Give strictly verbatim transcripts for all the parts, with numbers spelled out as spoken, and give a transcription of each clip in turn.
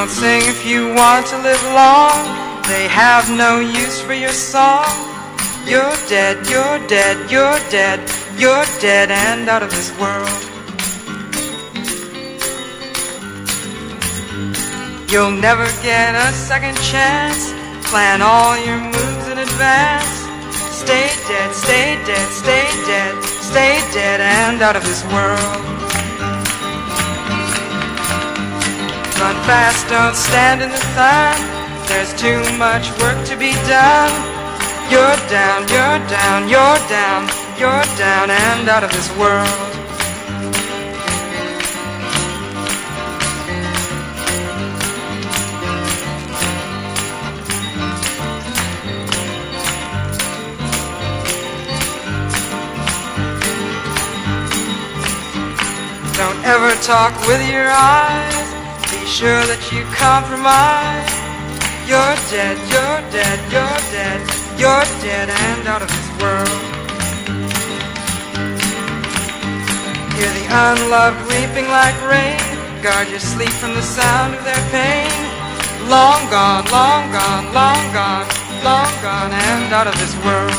don't sing if you want to live long. They have no use for your song. You're dead, you're dead, you're dead, you're dead and out of this world. You'll never get a second chance. Plan all your moves in advance. Stay dead, stay dead, stay dead, stay dead and out of this world. Run fast, don't stand in the sun. There's too much work to be done. You're down, you're down, you're down, you're down and out of this world. Don't ever talk with your eyes. Be sure that you compromise. You're dead, you're dead, you're dead, you're dead and out of this world. Hear the unloved weeping like rain. Guard your sleep from the sound of their pain. Long gone, long gone, long gone, long gone and out of this world.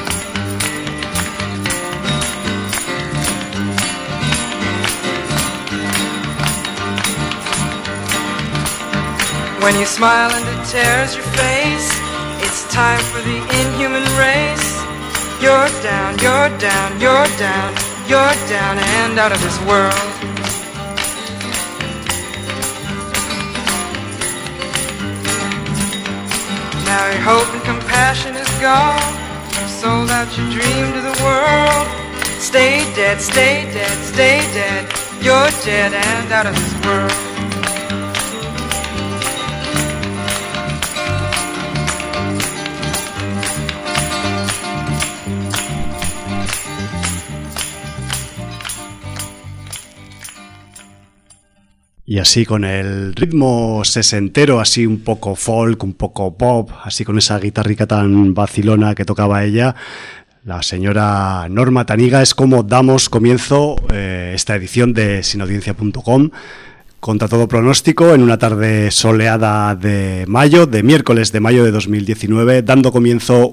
When you smile and it tears your face, it's time for the inhuman race. You're down, you're down, you're down, you're down and out of this world. Now your hope and compassion is gone. You've sold out your dream to the world. Stay dead, stay dead, stay dead. You're dead and out of this world. Y así con el ritmo sesentero, así un poco folk, un poco pop, así con esa guitarrica tan vacilona que tocaba ella, la señora Norma Taniga, es como damos comienzo eh, esta edición de sin audiencia punto com. Contra todo pronóstico, en una tarde soleada de mayo, de miércoles de mayo de dos mil diecinueve, dando comienzo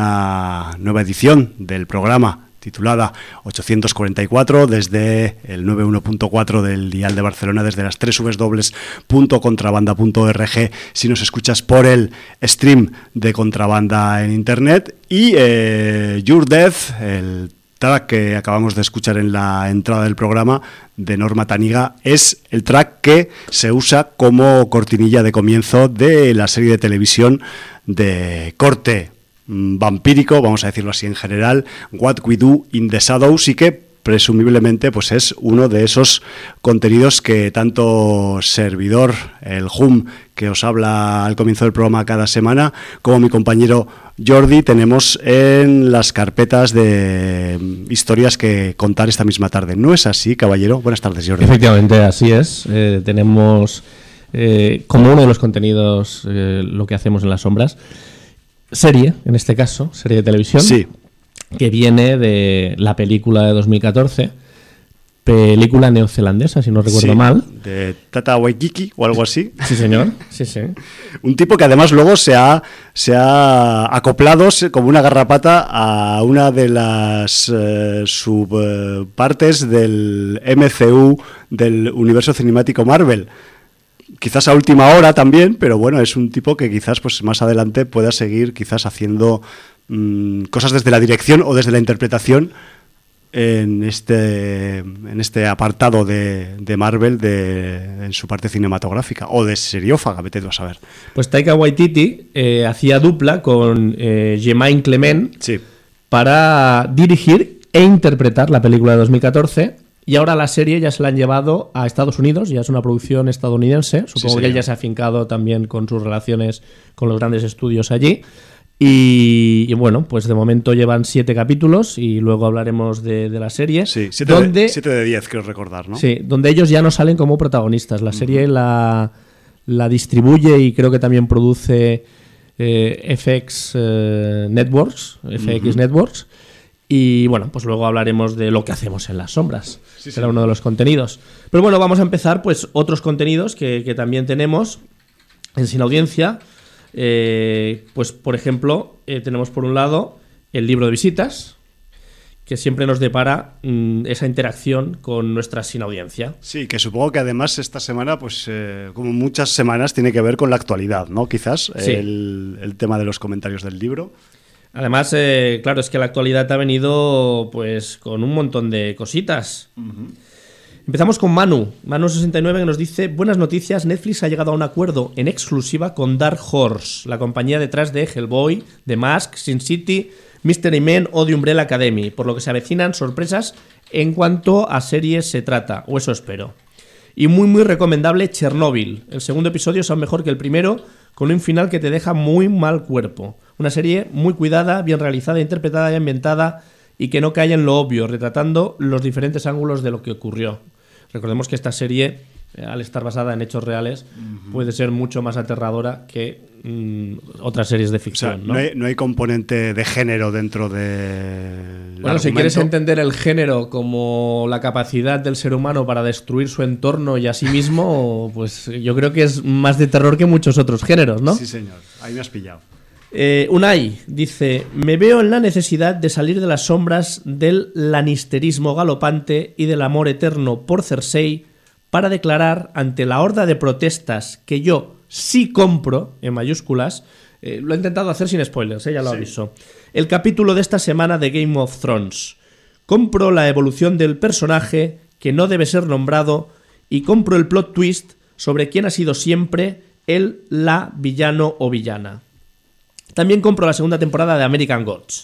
una nueva edición del programa titulada ochocientos cuarenta y cuatro, desde el noventa y uno punto cuatro del dial de Barcelona, desde las doble u doble u doble u punto contrabanda punto org, si nos escuchas por el stream de Contrabanda en internet, y eh, Your Death, el track que acabamos de escuchar en la entrada del programa de Norma Taniga, es el track que se usa como cortinilla de comienzo de la serie de televisión de corte vampírico, vamos a decirlo así en general, What We Do in the Shadows, y que presumiblemente pues es uno de esos contenidos que tanto servidor, el Hum, que os habla al comienzo del programa cada semana, como mi compañero Jordi, tenemos en las carpetas de historias que contar esta misma tarde. ¿No es así, caballero? Buenas tardes, Jordi. Efectivamente, así es. Eh, tenemos eh, como uno de los contenidos eh, lo que hacemos en las sombras, serie, en este caso, serie de televisión, sí, que viene de la película de dos mil catorce, película neozelandesa, si no recuerdo sí, mal. De Tata Waititi o algo así. Sí, señor, sí, sí. Un tipo que además luego se ha, se ha acoplado como una garrapata a una de las eh, subpartes del M C U, del universo cinemático Marvel. Quizás a última hora también, pero bueno, es un tipo que quizás pues más adelante pueda seguir quizás haciendo mmm, cosas desde la dirección o desde la interpretación en este en este apartado de, de Marvel de, en su parte cinematográfica o de seriófaga, vete tú a saber. Pues Taika Waititi eh, hacía dupla con eh, Jemaine Clement, sí, para dirigir e interpretar la película de dos mil catorce. Y ahora la serie ya se la han llevado a Estados Unidos, ya es una producción estadounidense. Supongo sí, que él ya se ha afincado también con sus relaciones con los grandes estudios allí. Y, y bueno, pues de momento llevan siete capítulos y luego hablaremos de, de la serie. Sí, siete, donde, de, siete de diez, creo recordar, ¿no? Sí, donde ellos ya no salen como protagonistas. La serie uh-huh. la, la distribuye y creo que también produce eh, F X eh, Networks, F X uh-huh. Networks. Y bueno, pues luego hablaremos de lo que hacemos en las sombras. Sí, Será sí. uno de los contenidos. Pero bueno, vamos a empezar pues otros contenidos que, que también tenemos. en Sin Audiencia, eh, pues por ejemplo, eh, tenemos por un lado el libro de visitas, que siempre nos depara mmm, esa interacción con nuestra Sin Audiencia. Sí, que supongo que además esta semana, pues eh, como muchas semanas, tiene que ver con la actualidad, ¿no? Quizás sí. el, el tema de los comentarios del libro. Además, eh, claro, es que la actualidad ha venido pues con un montón de cositas. Uh-huh. Empezamos con Manu, Manu sesenta y nueve, que nos dice: buenas noticias, Netflix ha llegado a un acuerdo en exclusiva con Dark Horse, la compañía detrás de Hellboy, The Mask, Sin City, Mystery Men o The Umbrella Academy, por lo que se avecinan sorpresas en cuanto a series se trata, o eso espero. Y muy muy recomendable Chernobyl, el segundo episodio es aún mejor que el primero, con un final que te deja muy mal cuerpo. Una serie muy cuidada, bien realizada, interpretada y ambientada, y que no cae en lo obvio, retratando los diferentes ángulos de lo que ocurrió. Recordemos que esta serie, eh, al estar basada en hechos reales, uh-huh. puede ser mucho más aterradora que mmm, otras series de ficción. O sea, ¿no? No, hay, no hay componente de género dentro de... Bueno, si quieres entender el género como la capacidad del ser humano para destruir su entorno y a sí mismo, pues yo creo que es más de terror que muchos otros géneros, ¿no? Sí, señor. Ahí me has pillado. Eh, Unai dice: me veo en la necesidad de salir de las sombras del lannisterismo galopante y del amor eterno por Cersei para declarar ante la horda de protestas que yo sí compro, en mayúsculas, eh, lo he intentado hacer sin spoilers, eh, ya lo sí. aviso, el capítulo de esta semana de Game of Thrones. Compro la evolución del personaje que no debe ser nombrado y compro el plot twist sobre quién ha sido siempre el, la, villano o villana. También compro la segunda temporada de American Gods.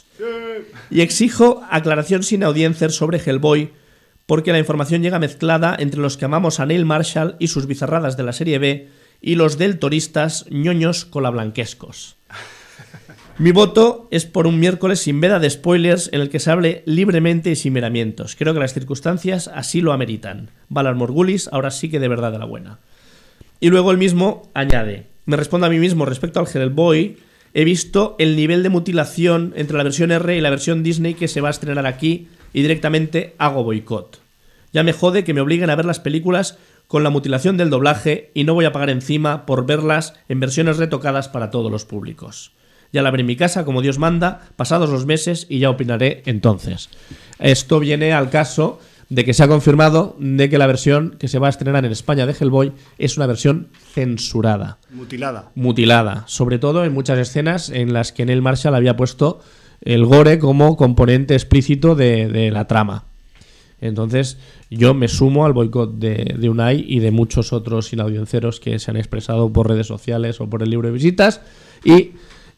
Y exijo aclaración sin audiencias sobre Hellboy, porque la información llega mezclada entre los que amamos a Neil Marshall y sus bizarradas de la serie B y los del toristas ñoños colablanquescos. Mi voto es por un miércoles sin veda de spoilers en el que se hable libremente y sin miramientos. Creo que las circunstancias así lo ameritan. Valar Morghulis, ahora sí que de verdad de la buena. Y luego el mismo añade: me respondo a mí mismo respecto al Hellboy. He visto el nivel de mutilación entre la versión R y la versión Disney que se va a estrenar aquí y directamente hago boicot. Ya me jode que me obliguen a ver las películas con la mutilación del doblaje y no voy a pagar encima por verlas en versiones retocadas para todos los públicos. Ya la veré en mi casa como Dios manda, pasados los meses, y ya opinaré entonces. Esto viene al caso de que se ha confirmado de que la versión que se va a estrenar en España de Hellboy es una versión censurada. Mutilada. Mutilada. Sobre todo en muchas escenas en las que Neil Marshall había puesto el gore como componente explícito de, de la trama. Entonces yo me sumo al boicot de, de Unai y de muchos otros inaudiencieros que se han expresado por redes sociales o por el libro de visitas, y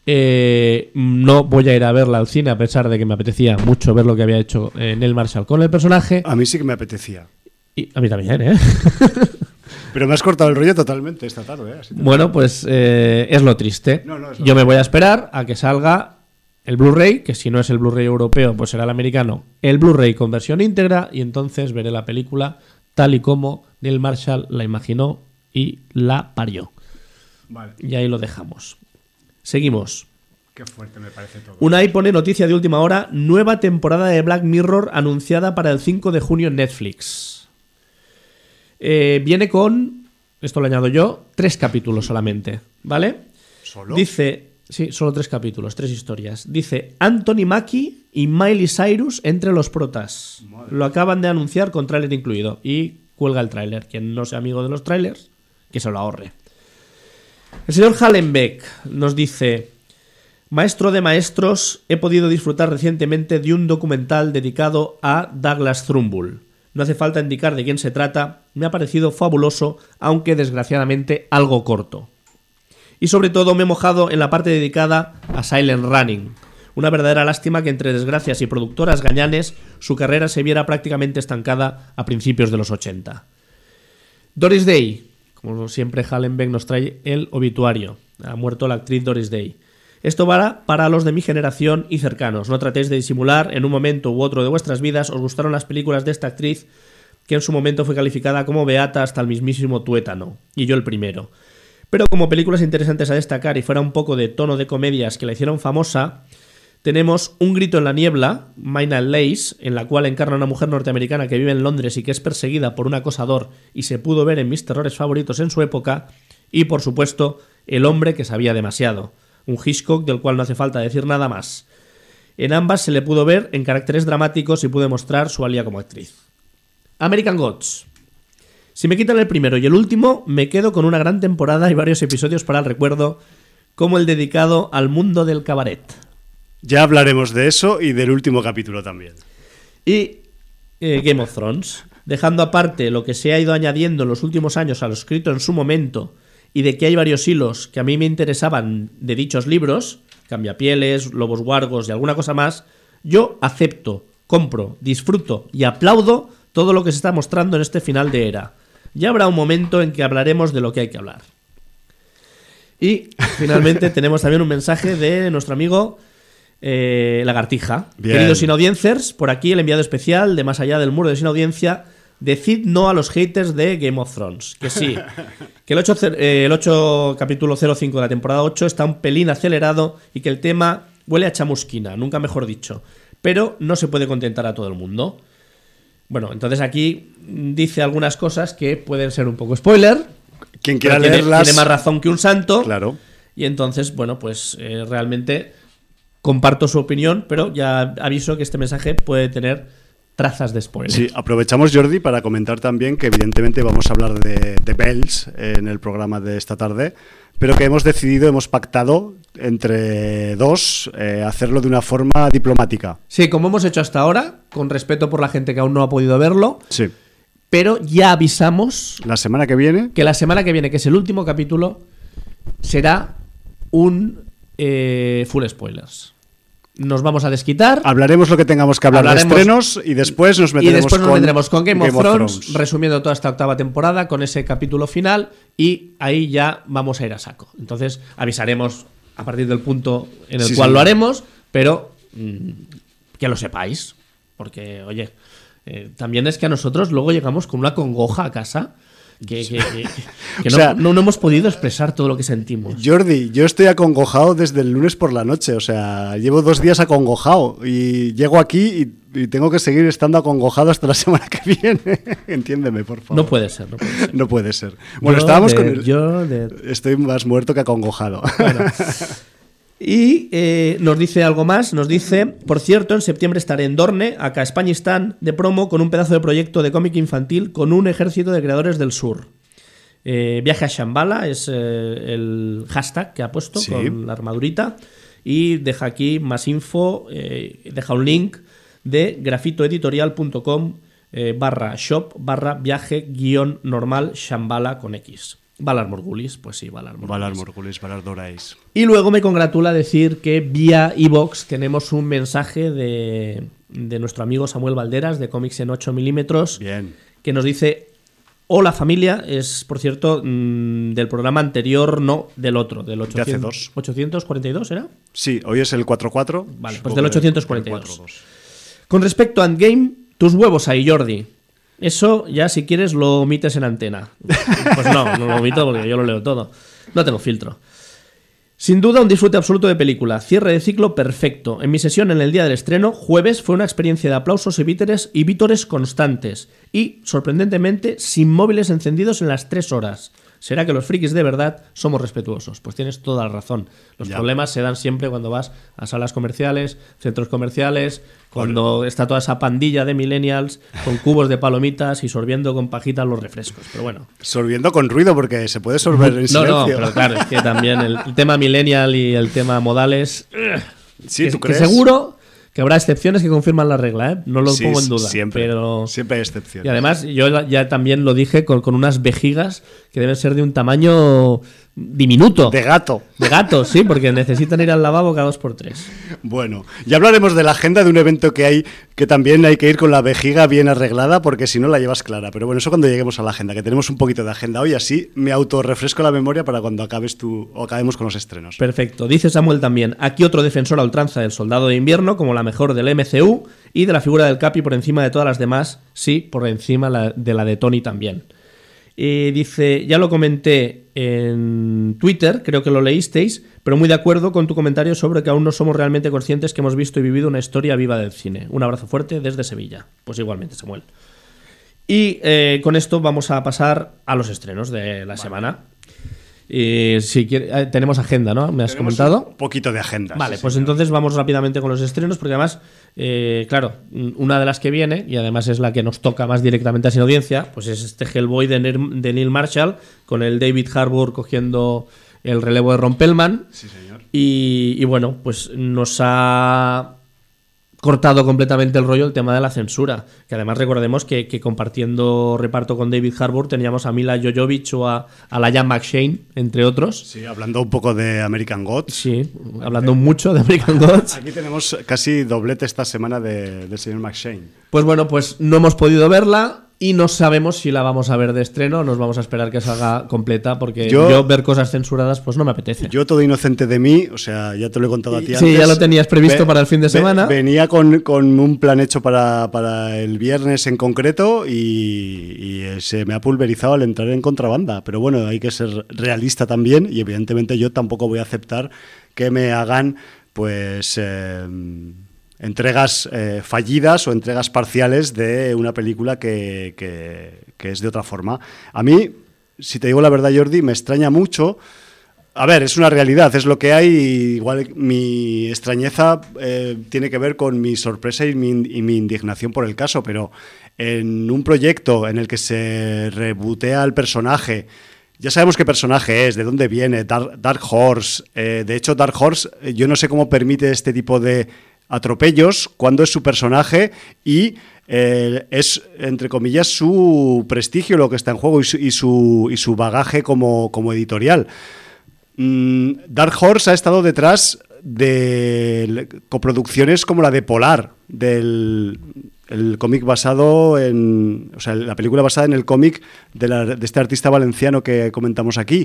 Eh, no voy a ir a verla al cine, a pesar de que me apetecía mucho ver lo que había hecho eh, Neil Marshall con el personaje. A mí sí que me apetecía. Y a mí también, ¿eh? Pero me has cortado el rollo totalmente esta tarde, ¿eh? Así bueno, pues eh, es lo triste. No, no, es lo Yo me voy a esperar a que salga el Blu-ray, que si no es el Blu-ray europeo, pues será el americano, el Blu-ray con versión íntegra, y entonces veré la película tal y como Neil Marshall la imaginó y la parió. Vale. Y ahí lo dejamos. Seguimos. Qué fuerte me parece todo. Unai pone noticia de última hora: nueva temporada de Black Mirror anunciada para el cinco de junio en Netflix. Eh, viene con, esto lo añado yo, tres capítulos solamente, ¿vale? ¿Solo? Dice, sí, solo tres capítulos, tres historias. Dice Anthony Mackie y Miley Cyrus entre los protas. Madre. Lo acaban de anunciar con tráiler incluido, y cuelga el tráiler. Quien no sea amigo de los tráilers, que se lo ahorre. El señor Hallenbeck nos dice: maestro de maestros, he podido disfrutar recientemente de un documental dedicado a Douglas Trumbull. No hace falta indicar de quién se trata, me ha parecido fabuloso, aunque desgraciadamente algo corto. Y sobre todo me he mojado en la parte dedicada a Silent Running. Una verdadera lástima que entre desgracias y productoras gañanes su carrera se viera prácticamente estancada a principios de los ochenta. Doris Day. Como siempre, Hallenbeck nos trae el obituario. Ha muerto la actriz Doris Day. Esto va para los de mi generación y cercanos. No tratéis de disimular. En un momento u otro de vuestras vidas os gustaron las películas de esta actriz, que en su momento fue calificada como beata hasta el mismísimo tuétano. Y yo el primero. Pero como películas interesantes a destacar y fuera un poco de tono de comedias que la hicieron famosa, tenemos Un grito en la niebla, Mina Lace, en la cual encarna a una mujer norteamericana que vive en Londres y que es perseguida por un acosador y se pudo ver en mis terrores favoritos en su época, Y, por supuesto, El hombre que sabía demasiado, un Hitchcock del cual no hace falta decir nada más. En ambas se le pudo ver en caracteres dramáticos y pudo demostrar su valía como actriz. American Gods. Si me quitan el primero y el último, me quedo con una gran temporada y varios episodios para el recuerdo, como el dedicado al mundo del cabaret. Ya hablaremos de eso y del último capítulo también. Y eh, Game of Thrones, dejando aparte lo que se ha ido añadiendo en los últimos años a lo escrito en su momento y de que hay varios hilos que a mí me interesaban de dichos libros, Cambiapieles, Lobos Huargos y alguna cosa más, yo acepto, compro, disfruto y aplaudo todo lo que se está mostrando en este final de era. Ya habrá un momento en que hablaremos de lo que hay que hablar. Y finalmente tenemos también un mensaje de nuestro amigo eh, Lagartija. Bien. Queridos Sinaudiencers, por aquí el enviado especial de Más allá del muro de Sinaudiencia. Decid no a los haters de Game of Thrones. Que sí, que el ocho, eh, el ocho capítulo cero cinco de la temporada ocho está un pelín acelerado y que el tema huele a chamusquina, nunca mejor dicho. Pero no se puede contentar a todo el mundo. Bueno, entonces aquí dice algunas cosas que pueden ser un poco spoiler. Quien quiera tiene, leerlas... tiene más razón que un santo. Claro. Y entonces, bueno, pues eh, realmente comparto su opinión, pero ya aviso que este mensaje puede tener trazas de spoiler. Sí, aprovechamos, Jordi, para comentar también que evidentemente vamos a hablar de, de Bells en el programa de esta tarde, pero que hemos decidido, hemos pactado entre dos eh, hacerlo de una forma diplomática. Sí, como hemos hecho hasta ahora, con respeto por la gente que aún no ha podido verlo. Sí. Pero ya avisamos La semana que viene... que la semana que viene, que es el último capítulo, será un eh, full spoilers. Nos vamos a desquitar. Hablaremos lo que tengamos que hablar Hablaremos, de estrenos y después nos meteremos, y después nos con, meteremos con Game, Game of, Thrones, Thrones, resumiendo toda esta octava temporada con ese capítulo final, y ahí ya vamos a ir a saco. Entonces avisaremos a partir del punto en el sí, cual sí. lo haremos, pero mmm, que lo sepáis, porque oye, eh, también es que a nosotros luego llegamos con una congoja a casa que, que, que, que o no, sea, no, no hemos podido expresar todo lo que sentimos. Jordi, yo estoy acongojado desde el lunes por la noche, o sea, llevo dos días acongojado y llego aquí y, y tengo que seguir estando acongojado hasta la semana que viene. Entiéndeme, por favor. No puede ser, no puede ser. No puede ser. Bueno, Yo estábamos de- con el... yo de- Estoy más muerto que acongojado. Bueno. Y eh, nos dice algo más, nos dice, por cierto, en septiembre estaré en Dorne, acá Españistán, de promo, con un pedazo de proyecto de cómic infantil con un ejército de creadores del sur. Eh, viaje a Shambhala es eh, el hashtag que ha puesto Sí. con la armadurita, y deja aquí más info, eh, deja un link de grafitoeditorial.com eh, barra shop barra viaje guión normal Shambhala con X. Valar Morgulis, pues sí, Valar Morgulis. Valar Morgulis, Valar Dorais. Y luego me congratula decir que vía iVoox tenemos un mensaje de, de nuestro amigo Samuel Valderas de Cómics en ocho milímetros, Bien. que nos dice: hola familia, es por cierto mmm, del programa anterior, no, del otro, del De hace dos. ochocientos cuarenta y dos, ¿era? Sí, hoy es el cuatro cuatro. Vale, Supongo pues del que ochocientos cuarenta y el dos. cuatro dos. Con respecto a Endgame, tus huevos ahí, Jordi. Eso ya, si quieres, lo omites en antena. Pues no, no lo omito porque yo lo leo todo. No tengo filtro. Sin duda, un disfrute absoluto de película. Cierre de ciclo perfecto. En mi sesión en el día del estreno, jueves, fue una experiencia de aplausos y vítores, y vítores constantes. Y, sorprendentemente, sin móviles encendidos en las tres horas. ¿Será que los frikis de verdad somos respetuosos? Pues tienes toda la razón. Los Ya. problemas se dan siempre cuando vas a salas comerciales, centros comerciales, cuando está toda esa pandilla de millennials con cubos de palomitas y sorbiendo con pajitas los refrescos. Pero bueno. Sorbiendo con ruido porque se puede sorber en No, silencio. no, pero claro, es que también el, el tema millennial y el tema modales... Sí, que, ¿tú que crees? seguro que habrá excepciones que confirman la regla, ¿eh? No lo Sí, pongo en duda. Siempre, pero... siempre hay excepciones. Y además, yo ya también lo dije con, con unas vejigas que deben ser de un tamaño diminuto. De gato. De gato, sí, porque necesitan ir al lavabo cada dos por tres. Bueno, ya hablaremos de la agenda de un evento que hay, que también hay que ir con la vejiga bien arreglada, porque si no la llevas clara. Pero bueno, eso cuando lleguemos a la agenda, que tenemos un poquito de agenda hoy, así me autorrefresco la memoria para cuando acabes tú o acabemos con los estrenos. Perfecto. Dice Samuel también, aquí otro defensor a ultranza del Soldado de Invierno, como la mejor del M C U, y de la figura del Capi por encima de todas las demás, sí, por encima la- de la de Tony también. Y dice, ya lo comenté en Twitter, creo que lo leísteis, pero muy de acuerdo con tu comentario sobre que aún no somos realmente conscientes que hemos visto y vivido una historia viva del cine. Un abrazo fuerte desde Sevilla. Pues igualmente, Samuel. Y eh, con esto vamos a pasar a los estrenos de la semana. Eh, si quiere, eh, tenemos agenda, ¿no? ¿Me has Tenemos comentado? Un poquito de agenda. Vale, sí, pues señor. entonces vamos rápidamente con los estrenos, porque además, eh, claro, una de las que viene, y además es la que nos toca más directamente a Sin Audiencia, pues es este Hellboy de, Neil, de Neil Marshall, con el David Harbour cogiendo el relevo de Ron Perlman. Sí, señor. Y, y bueno, pues nos ha cortado completamente el rollo el tema de la censura, que además recordemos que, que compartiendo reparto con David Harbour teníamos a Mila Jovovich o a, a Laia McShane, entre otros. Sí, hablando un poco de American Gods. Sí, hablando mucho de American Gods. Aquí tenemos casi doblete esta semana de, del señor McShane. Pues bueno, pues no hemos podido verla y no sabemos si la vamos a ver de estreno o nos vamos a esperar que salga completa, porque yo, Yo- ver cosas censuradas pues no me apetece. Yo, todo inocente de mí, o sea, ya te lo he contado a ti Sí, antes. ya lo tenías previsto para el fin de ve- semana. Venía con, con un plan hecho para, para el viernes en concreto y, y, eh, se me ha pulverizado al entrar en contrabanda. Pero bueno, hay que ser realista también y evidentemente yo tampoco voy a aceptar que me hagan pues eh, entregas eh, fallidas o entregas parciales de una película que, que, que es de otra forma. A mí, si te digo la verdad, Jordi, me extraña mucho. A ver, es una realidad, es lo que hay. Igual mi extrañeza eh, tiene que ver con mi sorpresa y mi, y mi indignación por el caso, pero en un proyecto en el que se rebootea al personaje, ya sabemos qué personaje es, de dónde viene, Dark, Dark Horse. Eh, de hecho, Dark Horse, eh, yo no sé cómo permite este tipo de atropellos cuando es su personaje y eh, es, entre comillas, su prestigio lo que está en juego y su, y su, y su bagaje como, como editorial. Mm, Dark Horse ha estado detrás de coproducciones como la de Polar, del el cómic basado en, o sea, la película basada en el cómic de, la, de este artista valenciano que comentamos aquí.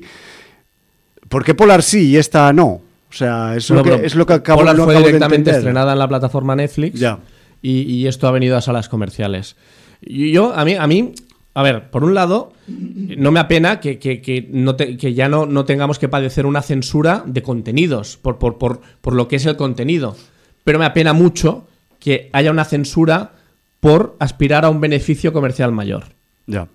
¿Por qué Polar sí y esta no? O sea, es, No, lo, que, pero es lo que acabo, Polar no fue acabo de directamente entender. estrenada en la plataforma Netflix Ya. y, y esto ha venido a salas comerciales. Y yo, a mí, a mí, a ver, por un lado, no me apena que, que, que, no te- que ya no, no tengamos que padecer una censura de contenidos por, por, por, por lo que es el contenido. Pero me apena mucho que haya una censura por aspirar a un beneficio comercial mayor. Ya.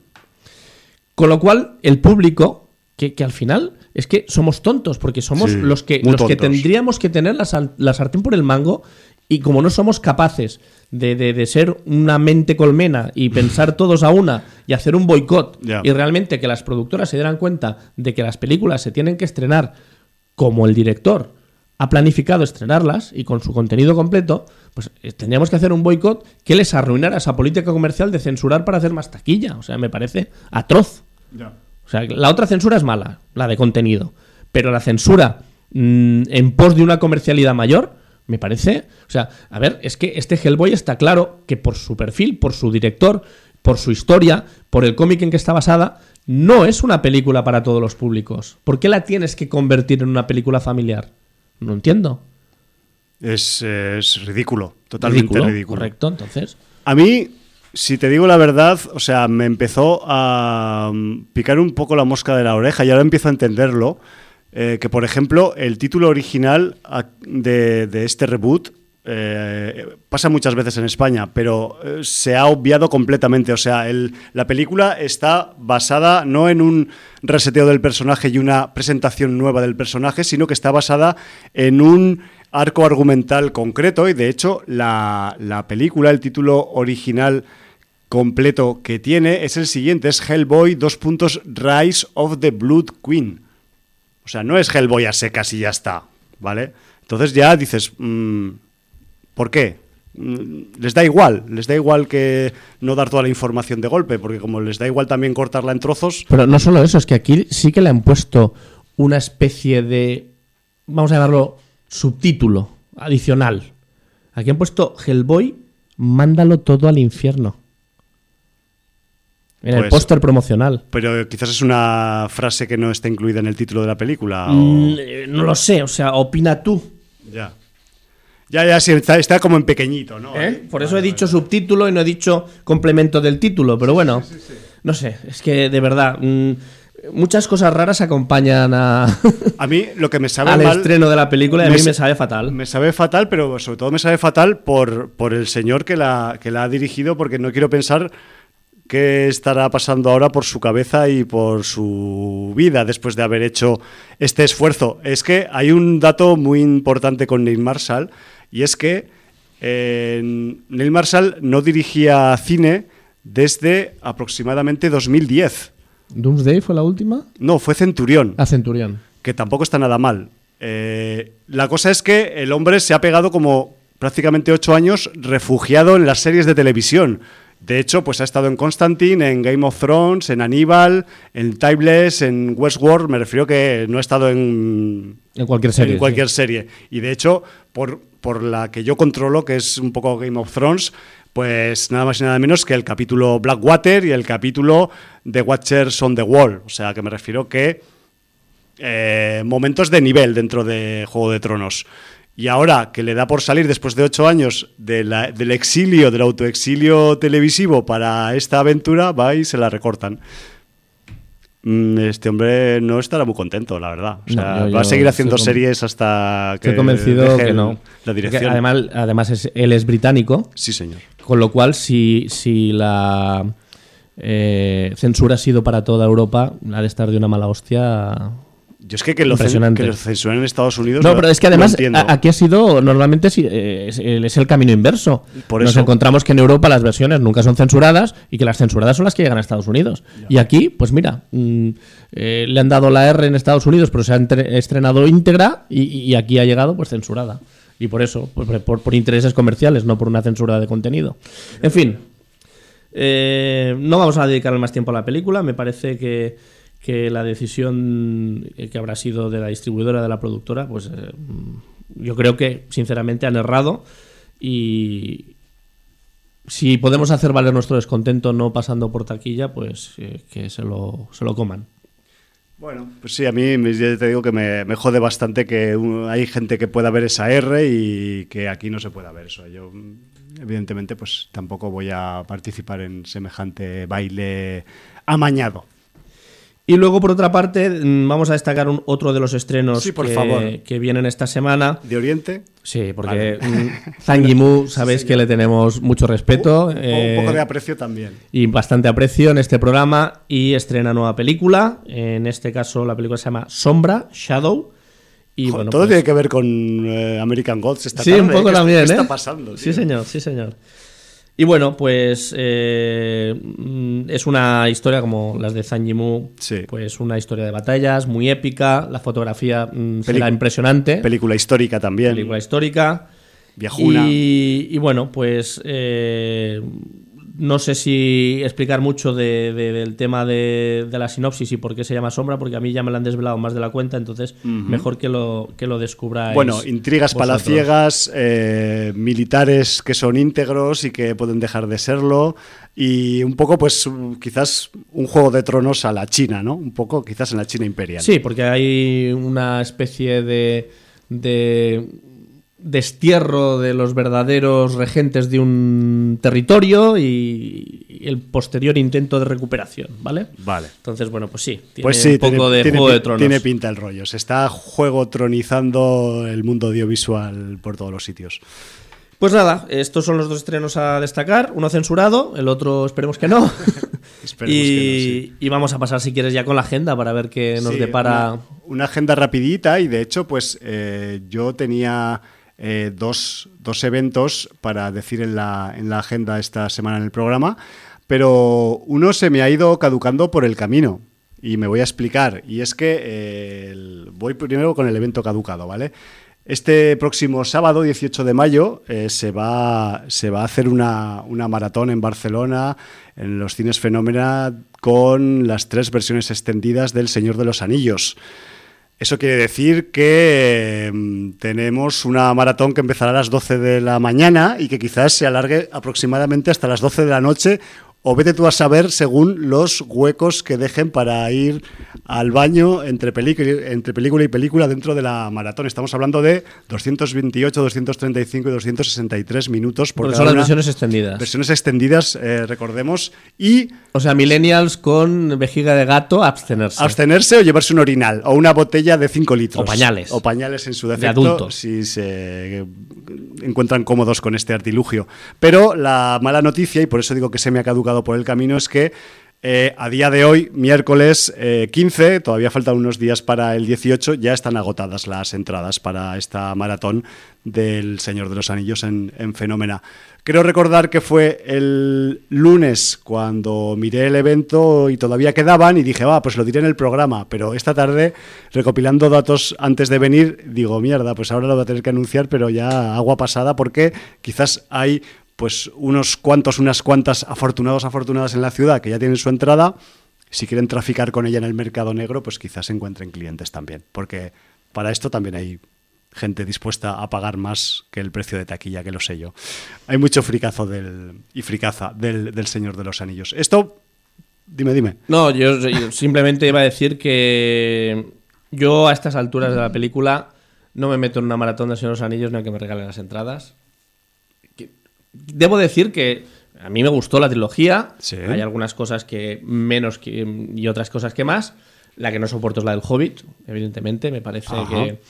Con lo cual, el público, que, que al final es que somos tontos, porque somos Sí, los, que, muy los que tontos. tendríamos que tener la, sal- la sartén por el mango, y como no somos capaces de, de- de ser una mente colmena y pensar todos a una y hacer un boicot, Ya. y realmente que las productoras se dieran cuenta de que las películas se tienen que estrenar como el director ha planificado estrenarlas y con su contenido completo, pues eh, tendríamos que hacer un boicot que les arruinara esa política comercial de censurar para hacer más taquilla. O sea, me parece atroz. Ya. O sea, la otra censura es mala, la de contenido. Pero la censura mmm, en pos de una comercialidad mayor, me parece... O sea, a ver, es que este Hellboy está claro que por su perfil, por su director, por su historia, por el cómic en que está basada, no es una película para todos los públicos. ¿Por qué la tienes que convertir en una película familiar? No entiendo. Es, eh, es ridículo, totalmente ridículo. Correcto, entonces... A mí, si te digo la verdad, o sea, me empezó a mm, picar un poco la mosca de la oreja y ahora empiezo a entenderlo. Eh, que, por ejemplo, el título original a- de, de este reboot eh, pasa muchas veces en España, pero eh, se ha obviado completamente. O sea, el- la película está basada no en un reseteo del personaje y una presentación nueva del personaje, sino que está basada en un arco argumental concreto y, de hecho, la, la película, el título original completo que tiene es el siguiente, es Hellboy, dos puntos, Rise of the Blood Queen. O sea, no es Hellboy a secas y ya está, ¿vale? Entonces ya dices, mmm, ¿por qué? Mm, les da igual, les da igual que no dar toda la información de golpe, porque como les da igual también cortarla en trozos. Pero no solo eso, es que aquí sí que le han puesto una especie de, vamos a llamarlo, subtítulo adicional. Aquí han puesto Hellboy, mándalo todo al infierno. En el Pues- póster promocional. Pero quizás es una frase que no está incluida en el título de la película. O... Mm, eh, no lo sé, o sea, opina tú. Ya. Ya, ya, sí, está, está como en pequeñito, ¿no? ¿Eh? Por eso he dicho subtítulo y no he dicho complemento del título, pero bueno, no sé, es que de verdad, mm, muchas cosas raras acompañan a, A mí lo que me sabe al mal... estreno de la película y a me mí me sa- sabe fatal. Me sabe fatal, pero sobre todo me sabe fatal por, por el señor que la, que la ha dirigido, porque no quiero pensar qué estará pasando ahora por su cabeza y por su vida después de haber hecho este esfuerzo. Es que hay un dato muy importante con Neil Marshall, y es que eh, Neil Marshall no dirigía cine desde aproximadamente dos mil diez. ¿Doomsday fue la última? No, fue Centurión. Ah, Centurión. Que tampoco está nada mal. Eh, la cosa es que el hombre se ha pegado como prácticamente ocho años refugiado en las series de televisión. De hecho, pues ha estado en Constantine, en Game of Thrones, en Aníbal, en Timeless, en Westworld. Me refiero que no ha estado en, en cualquier serie. En cualquier sí. serie. Y de hecho, por, por la que yo controlo, que es un poco Game of Thrones, pues nada más y nada menos que el capítulo Blackwater y el capítulo The Watchers on the Wall. O sea, que me refiero que eh, momentos de nivel dentro de Juego de Tronos. Y ahora que le da por salir después de ocho años de la, del exilio, del autoexilio televisivo para esta aventura, va y se la recortan. Este hombre no estará muy contento, la verdad. O sea, no, yo, va a seguir haciendo series hasta que estoy convencido que no. La dirección. Porque además, además es, él es británico. Sí, señor. Con lo cual, si, si la eh, censura ha sido para toda Europa, ha de estar de una mala hostia. Yo es que que lo, cen, que lo censuren en Estados Unidos. No, pero es que además aquí ha sido, normalmente es, es el camino inverso. Por Nos eso. encontramos que en Europa las versiones nunca son censuradas y que las censuradas son las que llegan a Estados Unidos. Ya. Y aquí, pues mira, mmm, eh, le han dado la R en Estados Unidos, pero se ha entre, estrenado íntegra y, y aquí ha llegado pues censurada. Y por eso, pues, por, por intereses comerciales, no por una censura de contenido. En fin, eh, no vamos a dedicarle más tiempo a la película. Me parece que que la decisión que habrá sido de la distribuidora, de la productora, pues eh, yo creo que sinceramente han errado, y si podemos hacer valer nuestro descontento no pasando por taquilla, pues eh, que se lo, se lo coman. Bueno, pues sí, a mí ya te digo que me, me jode bastante que un, hay gente que pueda ver esa R y que aquí no se pueda ver eso. Yo, evidentemente, pues tampoco voy a participar en semejante baile amañado. Y luego, por otra parte, vamos a destacar un, otro de los estrenos sí, por que, favor. que vienen esta semana. ¿De Oriente? Sí, porque vale. Zhang Yimou, sabéis sí, que le tenemos mucho respeto. Uh, eh, un poco de aprecio también. Y bastante aprecio en este programa. Y estrena nueva película. En este caso, la película se llama Sombra, Shadow. Y Joder, bueno, todo pues, tiene que ver con eh, American Gods esta sí, tarde. Sí, un poco ¿Qué, también, ¿qué ¿eh? está pasando? Tío? Sí, señor, sí, señor. Y bueno, pues eh, es una historia como las de Zhang Yimou, sí. Pues una historia de batallas muy épica, la fotografía mmm, será impresionante. Película histórica también. Película histórica. Viajuna. Y, y bueno, pues eh, no sé si explicar mucho de, de, del tema de, de la sinopsis y por qué se llama Sombra, porque a mí ya me la han desvelado más de la cuenta, entonces uh-huh. mejor que lo, que lo descubráis. Bueno, intrigas vosotros. palaciegas, eh, militares que son íntegros y que pueden dejar de serlo, y un poco, pues, quizás un Juego de Tronos a la China, ¿no? Un poco, quizás en la China imperial. Sí, porque hay una especie de... de destierro de los verdaderos regentes de un territorio y el posterior intento de recuperación, ¿vale? Vale. Entonces, bueno, pues sí, tiene pues sí, un poco tiene, de tiene, Juego de Tronos. Tiene pinta el rollo. Se está juego tronizando el mundo audiovisual por todos los sitios. Pues nada, estos son los dos estrenos a destacar. Uno censurado, el otro esperemos que no. esperemos y, que no, sí. y vamos a pasar, si quieres, ya con la agenda para ver qué nos sí, depara. Una, una agenda rapidita, y de hecho, pues eh, yo tenía... Eh, dos, dos eventos para decir en la, en la agenda esta semana en el programa, pero uno se me ha ido caducando por el camino y me voy a explicar, y es que eh, el, voy primero con el evento caducado, ¿vale? Este próximo sábado, dieciocho de mayo, eh, se, va, se va a hacer una, una maratón en Barcelona, en los cines Fenómena, con las tres versiones extendidas del Señor de los Anillos. Eso quiere decir que eh, tenemos una maratón que empezará a las doce de la mañana y que quizás se alargue aproximadamente hasta las doce de la noche, o vete tú a saber según los huecos que dejen para ir al baño entre, entre película y película dentro de la maratón. Estamos hablando de doscientos veintiocho, doscientos treinta y cinco y doscientos sesenta y tres minutos por Porque cada son las una. versiones extendidas. Versiones extendidas, eh, recordemos. Y o sea, millennials con vejiga de gato, abstenerse. Abstenerse o llevarse un orinal o una botella de cinco litros. O pañales. O pañales en su defecto. De adultos. Si se encuentran cómodos con este artilugio. Pero la mala noticia, y por eso digo que se me ha caducado por el camino, es que Eh, a día de hoy, miércoles eh, quince, todavía faltan unos días para el dieciocho, ya están agotadas las entradas para esta maratón del Señor de los Anillos en, en Fenómena. Creo recordar que fue el lunes cuando miré el evento y todavía quedaban y dije, va, pues lo diré en el programa, pero esta tarde, recopilando datos antes de venir, digo, mierda, pues ahora lo voy a tener que anunciar, pero ya agua pasada, porque quizás hay pues unos cuantos, unas cuantas afortunados, afortunadas en la ciudad que ya tienen su entrada. Si quieren traficar con ella en el mercado negro, pues quizás encuentren clientes también, porque para esto también hay gente dispuesta a pagar más que el precio de taquilla, que lo sé yo. Hay mucho fricazo del, y fricaza del, del Señor de los Anillos. Esto, dime, dime. No, yo, yo simplemente iba a decir que yo a estas alturas de la película no me meto en una maratón de Señor de los Anillos ni a que me regalen las entradas. Debo decir que a mí me gustó la trilogía. Sí. Hay algunas cosas que menos que, y otras cosas que más. La que no soporto es la del Hobbit, evidentemente. Me parece Ajá. que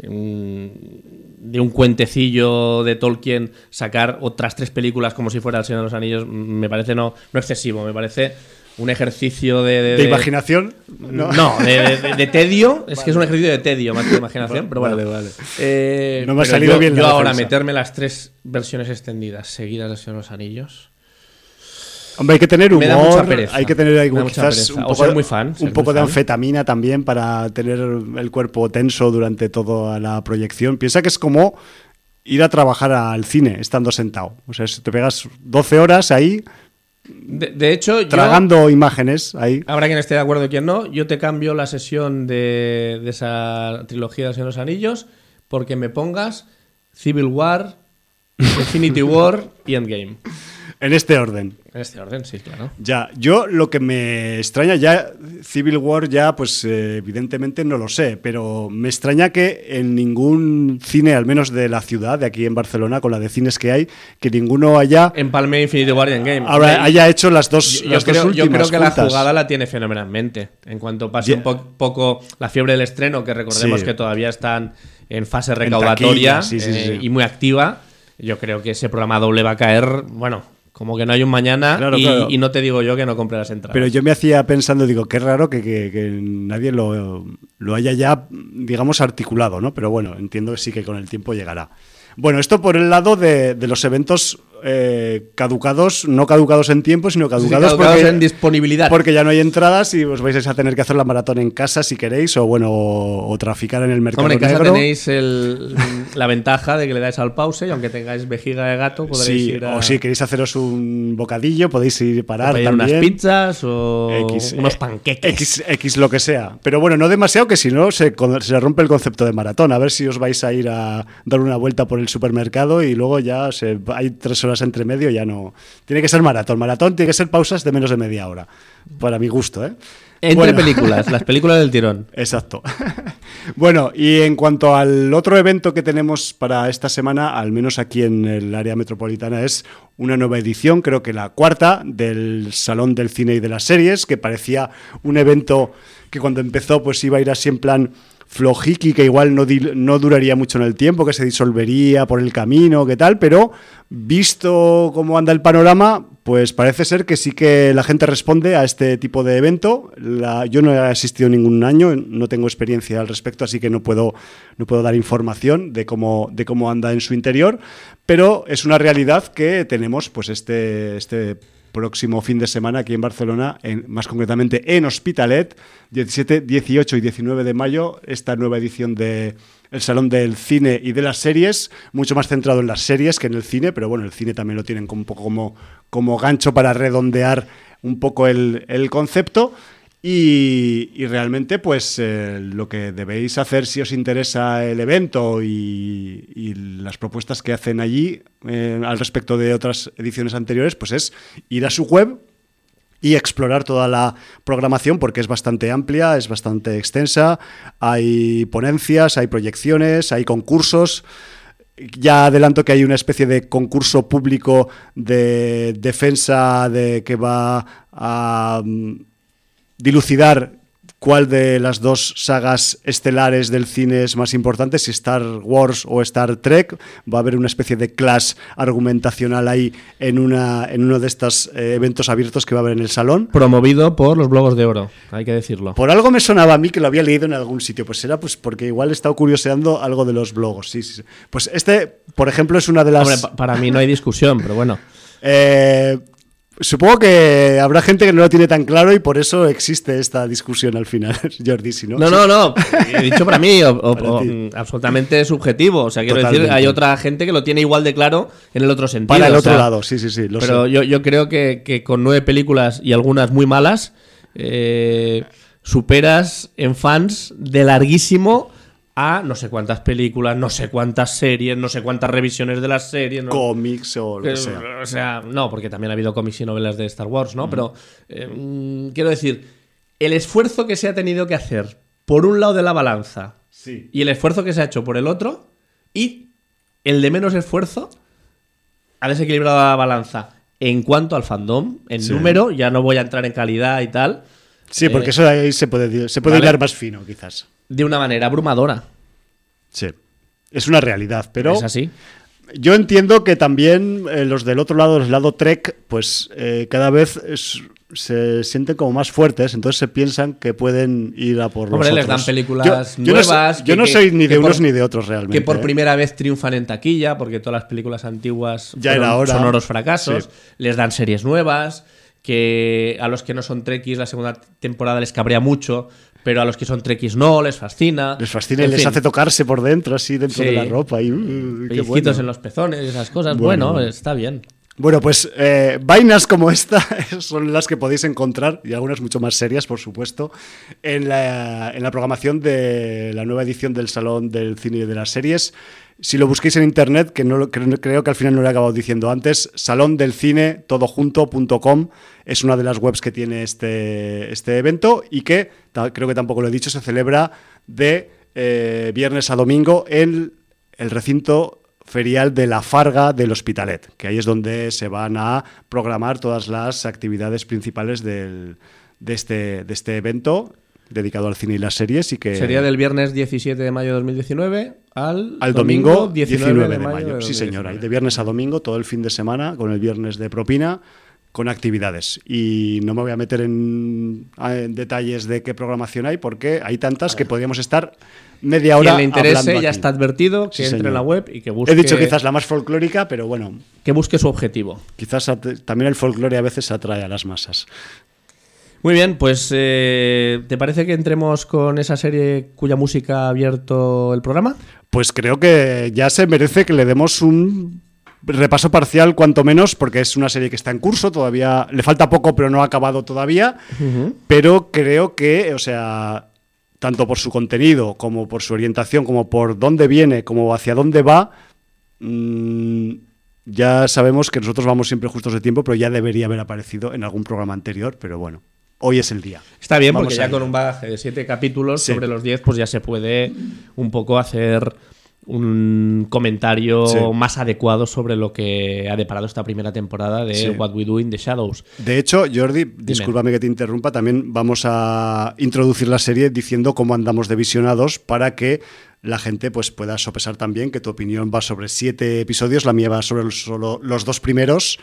um, de un cuentecillo de Tolkien sacar otras tres películas como si fuera El Señor de los Anillos me parece no, no excesivo. Me parece un ejercicio de... ¿De, ¿De imaginación? No, no de, de, de tedio. Es vale. que es un ejercicio de tedio más que de imaginación. Pero bueno, vale, vale. Eh, no me ha salido yo, bien la Yo ahora defensa. meterme las tres versiones extendidas seguidas de Señor de los Anillos... Hombre, hay que tener humor, me da mucha pereza. hay que tener hay, quizás un o poco, ser muy fan, un poco de fan. anfetamina también para tener el cuerpo tenso durante toda la proyección. Piensa que es como ir a trabajar al cine estando sentado. O sea, te pegas doce horas ahí... De, de hecho, tragando yo, imágenes ahí. Habrá quien esté de acuerdo y quien no. Yo te cambio la sesión de, de esa trilogía de Señor de los Anillos porque me pongas Civil War, Infinity War y Endgame. En este orden. En este orden, sí, claro. Ya, yo lo que me extraña ya, Civil War ya, pues eh, evidentemente no lo sé, pero me extraña que en ningún cine, al menos de la ciudad, de aquí en Barcelona, con la de cines que hay, que ninguno haya... Empalme Infinity War y Endgame. Ahora haya hecho las dos, yo, las yo dos creo, últimas Yo creo que juntas. La jugada la tiene fenomenalmente. En cuanto pase yeah. un po- poco la fiebre del estreno, que recordemos sí. que todavía están en fase recaudatoria en taquilla, sí, sí, sí, eh, sí. y muy activa, yo creo que ese programa doble va a caer, bueno... Como que no hay un mañana claro, y, claro. y no te digo yo que no compre las entradas. Pero yo me hacía pensando, digo, qué raro que, que, que nadie lo, lo haya ya, digamos, articulado, ¿no? Pero bueno, entiendo que sí que con el tiempo llegará. Bueno, esto por el lado de, de los eventos eh, caducados, no caducados en tiempo, sino caducados, sí, caducados porque, en disponibilidad. Porque ya no hay entradas y os vais a tener que hacer la maratón en casa si queréis, o bueno, o, o traficar en el mercado Hombre, en negro. casa tenéis el, la ventaja de que le dais al pause y aunque tengáis vejiga de gato podréis sí, ir a... O si queréis haceros un bocadillo, podéis ir a parar también. unas pizzas o X, unos panqueques. X, X lo que sea. Pero bueno, no demasiado, que si no se, se rompe el concepto de maratón. A ver si os vais a ir a dar una vuelta por el supermercado y luego ya se, hay tres horas entre medio, ya no. Tiene que ser maratón. Maratón tiene que ser pausas de menos de media hora. Para mi gusto, ¿eh? Entre bueno. películas, las películas del tirón. Exacto. Bueno, y en cuanto al otro evento que tenemos para esta semana, al menos aquí en el área metropolitana, es una nueva edición, creo que la cuarta, del Salón del Cine y de las Series, que parecía un evento que cuando empezó pues iba a ir así en plan flojiqui, que igual no, di, no duraría mucho en el tiempo, que se disolvería por el camino, que tal, pero visto cómo anda el panorama, pues parece ser que sí que la gente responde a este tipo de evento. La, yo no he asistido ningún año, no tengo experiencia al respecto, así que no puedo, no puedo dar información de cómo, de cómo anda en su interior, pero es una realidad que tenemos pues este... este próximo fin de semana aquí en Barcelona, en, más concretamente en Hospitalet, diecisiete, dieciocho y diecinueve de mayo, esta nueva edición de el Salón del Cine y de las Series, mucho más centrado en las series que en el cine, pero bueno, el cine también lo tienen como, un poco como, como gancho para redondear un poco el, el concepto. Y, y realmente pues eh, lo que debéis hacer si os interesa el evento y, y las propuestas que hacen allí eh, al respecto de otras ediciones anteriores, pues es ir a su web y explorar toda la programación, porque es bastante amplia, es bastante extensa, hay ponencias, hay proyecciones, hay concursos. Ya adelanto que hay una especie de concurso público de defensa de que va a dilucidar cuál de las dos sagas estelares del cine es más importante, si Star Wars o Star Trek. Va a haber una especie de clash argumentacional ahí en, una, en uno de estos eh, eventos abiertos que va a haber en el salón. Promovido por los Globos de Oro, hay que decirlo. Por algo me sonaba a mí que lo había leído en algún sitio, pues será pues porque igual he estado curioseando algo de los blogos. Sí, sí, sí. Pues este, por ejemplo, es una de las... Hombre, pa- para mí no hay discusión, pero bueno. Eh... Supongo que habrá gente que no lo tiene tan claro y por eso existe esta discusión al final, Jordi, si no... No, no, no, he dicho para mí, o, o, Para o, ti. absolutamente subjetivo. O sea, quiero Totalmente. decir, hay otra gente que lo tiene igual de claro en el otro sentido. Para el o otro sea, lado, sí, sí, sí. Lo pero sé. yo, yo creo que, que con nueve películas y algunas muy malas, eh, superas en fans de larguísimo a no sé cuántas películas, no sé cuántas series, no sé cuántas revisiones de las series. ¿no? Cómics o lo que sea. O sea, no, porque también ha habido cómics y novelas de Star Wars, ¿no? Mm. Pero eh, mm, quiero decir, el esfuerzo que se ha tenido que hacer por un lado de la balanza Sí. y el esfuerzo que se ha hecho por el otro y el de menos esfuerzo ha desequilibrado la balanza en cuanto al fandom, en Sí. número, ya no voy a entrar en calidad y tal, Sí, porque Eh, eso ahí se puede, se puede vale. hilar más fino, quizás. de una manera abrumadora. Sí. Es una realidad, pero... ¿Es así? Yo entiendo que también eh, los del otro lado, del lado Trek, pues eh, cada vez es- se sienten como más fuertes, entonces se piensan que pueden ir a por Hombre, los les otros. dan películas Yo- yo no soy- nuevas. Yo no, que- soy ni que de por- unos ni de otros realmente. Que por ¿eh? primera vez triunfan en taquilla, porque todas las películas antiguas Ya fueron era hora. sonoros fracasos. Sí. Les dan series nuevas, que a los que no son trekkies la segunda temporada les cabrea mucho, pero a los que son trekkies no, les fascina. Les fascina y En les fin, hace tocarse por dentro, así dentro Sí. de la ropa. Y, uh, qué pellizquitos bueno. en los pezones y esas cosas. Bueno. Bueno, está bien. Bueno, pues eh, vainas como esta son las que podéis encontrar, y algunas mucho más serias, por supuesto, en la, en la programación de la nueva edición del Salón del Cine y de las Series. Si lo busquéis en internet, que no lo, creo, creo que al final no lo he acabado diciendo antes, salón del cine todo junto punto com es una de las webs que tiene este, este evento y que, ta- creo que tampoco lo he dicho, se celebra de eh, viernes a domingo en el recinto ferial de La Farga del Hospitalet, que ahí es donde se van a programar todas las actividades principales del, de, este, de este evento dedicado al cine y las series. Y que Sería del viernes diecisiete de mayo de dos mil diecinueve al, al domingo diecinueve de de mayo. de Sí, señora. Y dos mil diecinueve. de viernes a domingo, todo el fin de semana, con el viernes de propina, con actividades. Y no me voy a meter en, en detalles de qué programación hay, porque hay tantas que podríamos estar media hora Quien le interese hablando ya aquí. está advertido, que Sí, entre señor. en la web y que busque, He dicho quizás la más folclórica, pero bueno, que busque su objetivo. quizás at- también el folclore a veces atrae a las masas. Muy bien, pues eh, ¿te parece que entremos con esa serie cuya música ha abierto el programa? Pues creo que ya se merece que le demos un repaso parcial, cuanto menos, porque es una serie que está en curso, todavía le falta poco, pero no ha acabado todavía. Pero creo que, o sea, tanto por su contenido, como por su orientación, como por dónde viene, como hacia dónde va, mmm, ya sabemos que nosotros vamos siempre justos de tiempo, pero ya debería haber aparecido en algún programa anterior, pero bueno, hoy es el día. Está bien, Vamos porque a ya ello. con un bagaje de siete capítulos Sí. sobre los diez, pues ya se puede un poco hacer un comentario Sí. más adecuado sobre lo que ha deparado esta primera temporada de Sí. What We Do in the Shadows. De hecho, Jordi, discúlpame que te interrumpa, también vamos a introducir la serie diciendo cómo andamos de visionados para que la gente pues pueda sopesar también que tu opinión va sobre siete episodios, la mía va sobre los- solo los dos primeros.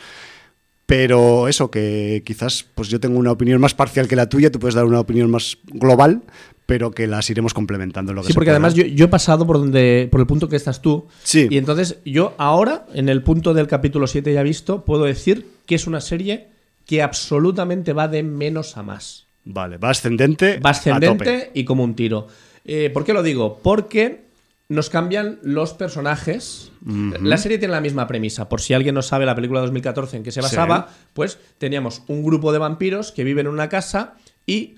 Pero eso, que quizás pues yo tengo una opinión más parcial que la tuya, tú puedes dar una opinión más global, pero que las iremos complementando en lo que Sí, se porque pueda. además yo, yo he pasado por donde por el punto que estás tú. Sí. Y entonces yo ahora, en el punto del capítulo siete ya visto, puedo decir que es una serie que absolutamente va de menos a más. Vale, va ascendente. Va a tope. ascendente y como un tiro. Eh, ¿Por qué lo digo? Porque nos cambian los personajes. La serie tiene la misma premisa. Por si alguien no sabe la película de dos mil catorce en qué se basaba, Sí. pues teníamos un grupo de vampiros que viven en una casa y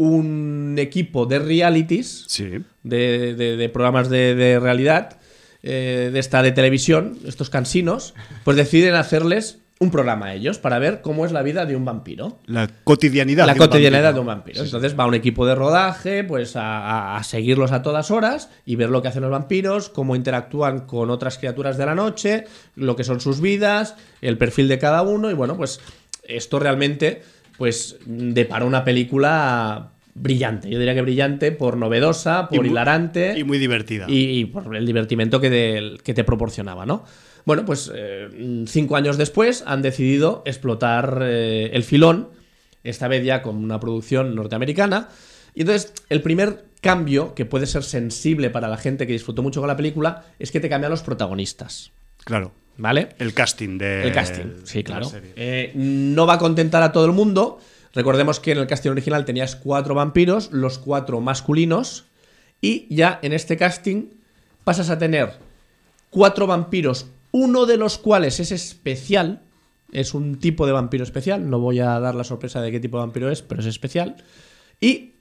un equipo de realities, Sí. de, de- de programas de, de realidad, eh, de esta de televisión, estos cansinos, pues deciden hacerles un programa a ellos para ver cómo es la vida de un vampiro. La cotidianidad. La de un cotidianidad vampiro. de un vampiro. Sí, sí. Entonces va un equipo de rodaje pues a, a- a seguirlos a todas horas y ver lo que hacen los vampiros, cómo interactúan con otras criaturas de la noche, lo que son sus vidas, el perfil de cada uno. Y bueno, pues esto realmente pues depara una película brillante. Yo diría que brillante por novedosa, por y muy, hilarante. Y muy divertida. Y, y por el divertimento que, de, que te proporcionaba, ¿no? Bueno, pues eh, cinco años después han decidido explotar eh, el filón, esta vez ya con una producción norteamericana. Y entonces, el primer cambio que puede ser sensible para la gente que disfrutó mucho con la película es que te cambian los protagonistas. Claro. ¿Vale? El casting de El casting, sí, claro. Eh, no va a contentar a todo el mundo. Recordemos que en el casting original tenías cuatro vampiros, los cuatro masculinos, y ya en este casting pasas a tener cuatro vampiros, uno de los cuales es especial, es un tipo de vampiro especial, no voy a dar la sorpresa de qué tipo de vampiro es, pero es especial, y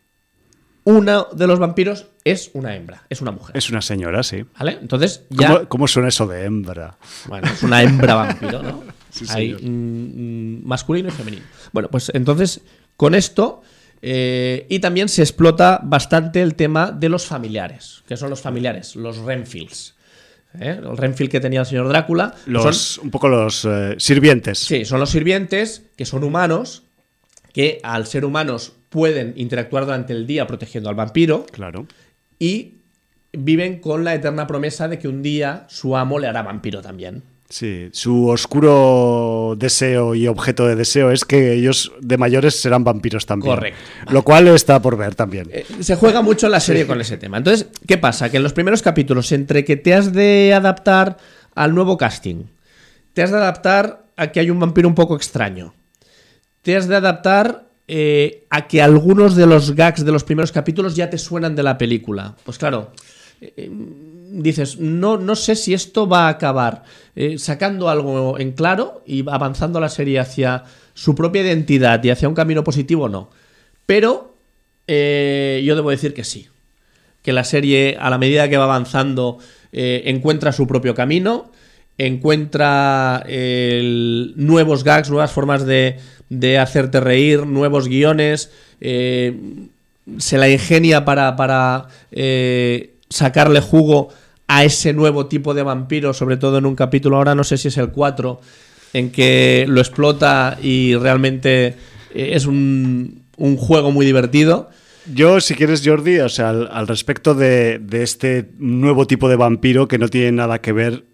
uno de los vampiros es una hembra, es una mujer. Es una señora, sí. ¿Vale? Entonces ya... ¿Cómo, cómo suena eso de hembra? Bueno, es una hembra vampiro, ¿no? Sí, Hay mm, masculino y femenino. Bueno, pues entonces, con esto... Eh, y también se explota bastante el tema de los familiares. ¿Qué son los familiares? Los Renfields. ¿Eh? El Renfield que tenía el señor Drácula. Los, son, un poco los eh, sirvientes. Sí, son los sirvientes, que son humanos, que al ser humanos pueden interactuar durante el día protegiendo al vampiro. Claro. Y viven con la eterna promesa de que un día su amo le hará vampiro también. Sí, su oscuro deseo y objeto de deseo es que ellos de mayores serán vampiros también. Correcto. Lo cual está por ver también. Eh, se juega mucho en la serie sí. con ese tema. Entonces, ¿qué pasa? Que en los primeros capítulos, entre que te has de adaptar al nuevo casting, te has de adaptar a que hay un vampiro un poco extraño, te has de adaptar eh, a que algunos de los gags de los primeros capítulos ya te suenan de la película. Pues claro... Eh, dices, no, no sé si esto va a acabar eh, sacando algo en claro y avanzando la serie hacia su propia identidad y hacia un camino positivo o no. Pero eh, yo debo decir que sí. Que la serie, a la medida que va avanzando, eh, encuentra su propio camino, encuentra eh, nuevos gags, nuevas formas de, de hacerte reír, nuevos guiones, eh, se la ingenia para... para eh, sacarle jugo a ese nuevo tipo de vampiro, sobre todo en un capítulo, ahora no sé si es el cuatro, en que lo explota y realmente es un, un juego muy divertido. Yo, si quieres, Jordi, o sea, al, al respecto de, de este nuevo tipo de vampiro que no tiene nada que ver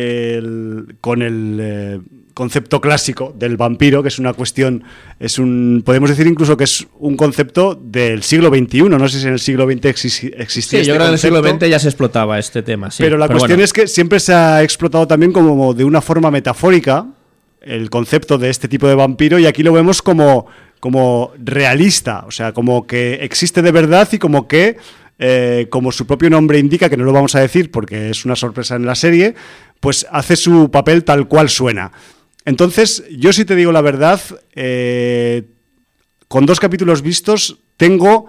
el, con el eh, concepto clásico del vampiro, que es una cuestión, es un, podemos decir incluso que es un concepto del siglo veintiuno, no sé si en el siglo veinte exi- existía sí, este yo creo que en el siglo veinte ya se explotaba este tema, sí. Pero la pero cuestión bueno. es que siempre se ha explotado también como de una forma metafórica el concepto de este tipo de vampiro, y aquí lo vemos como, como realista, o sea, como que existe de verdad y como que Eh, como su propio nombre indica, que no lo vamos a decir porque es una sorpresa en la serie, pues hace su papel tal cual suena. Entonces, yo si te digo la verdad, eh, con dos capítulos vistos, tengo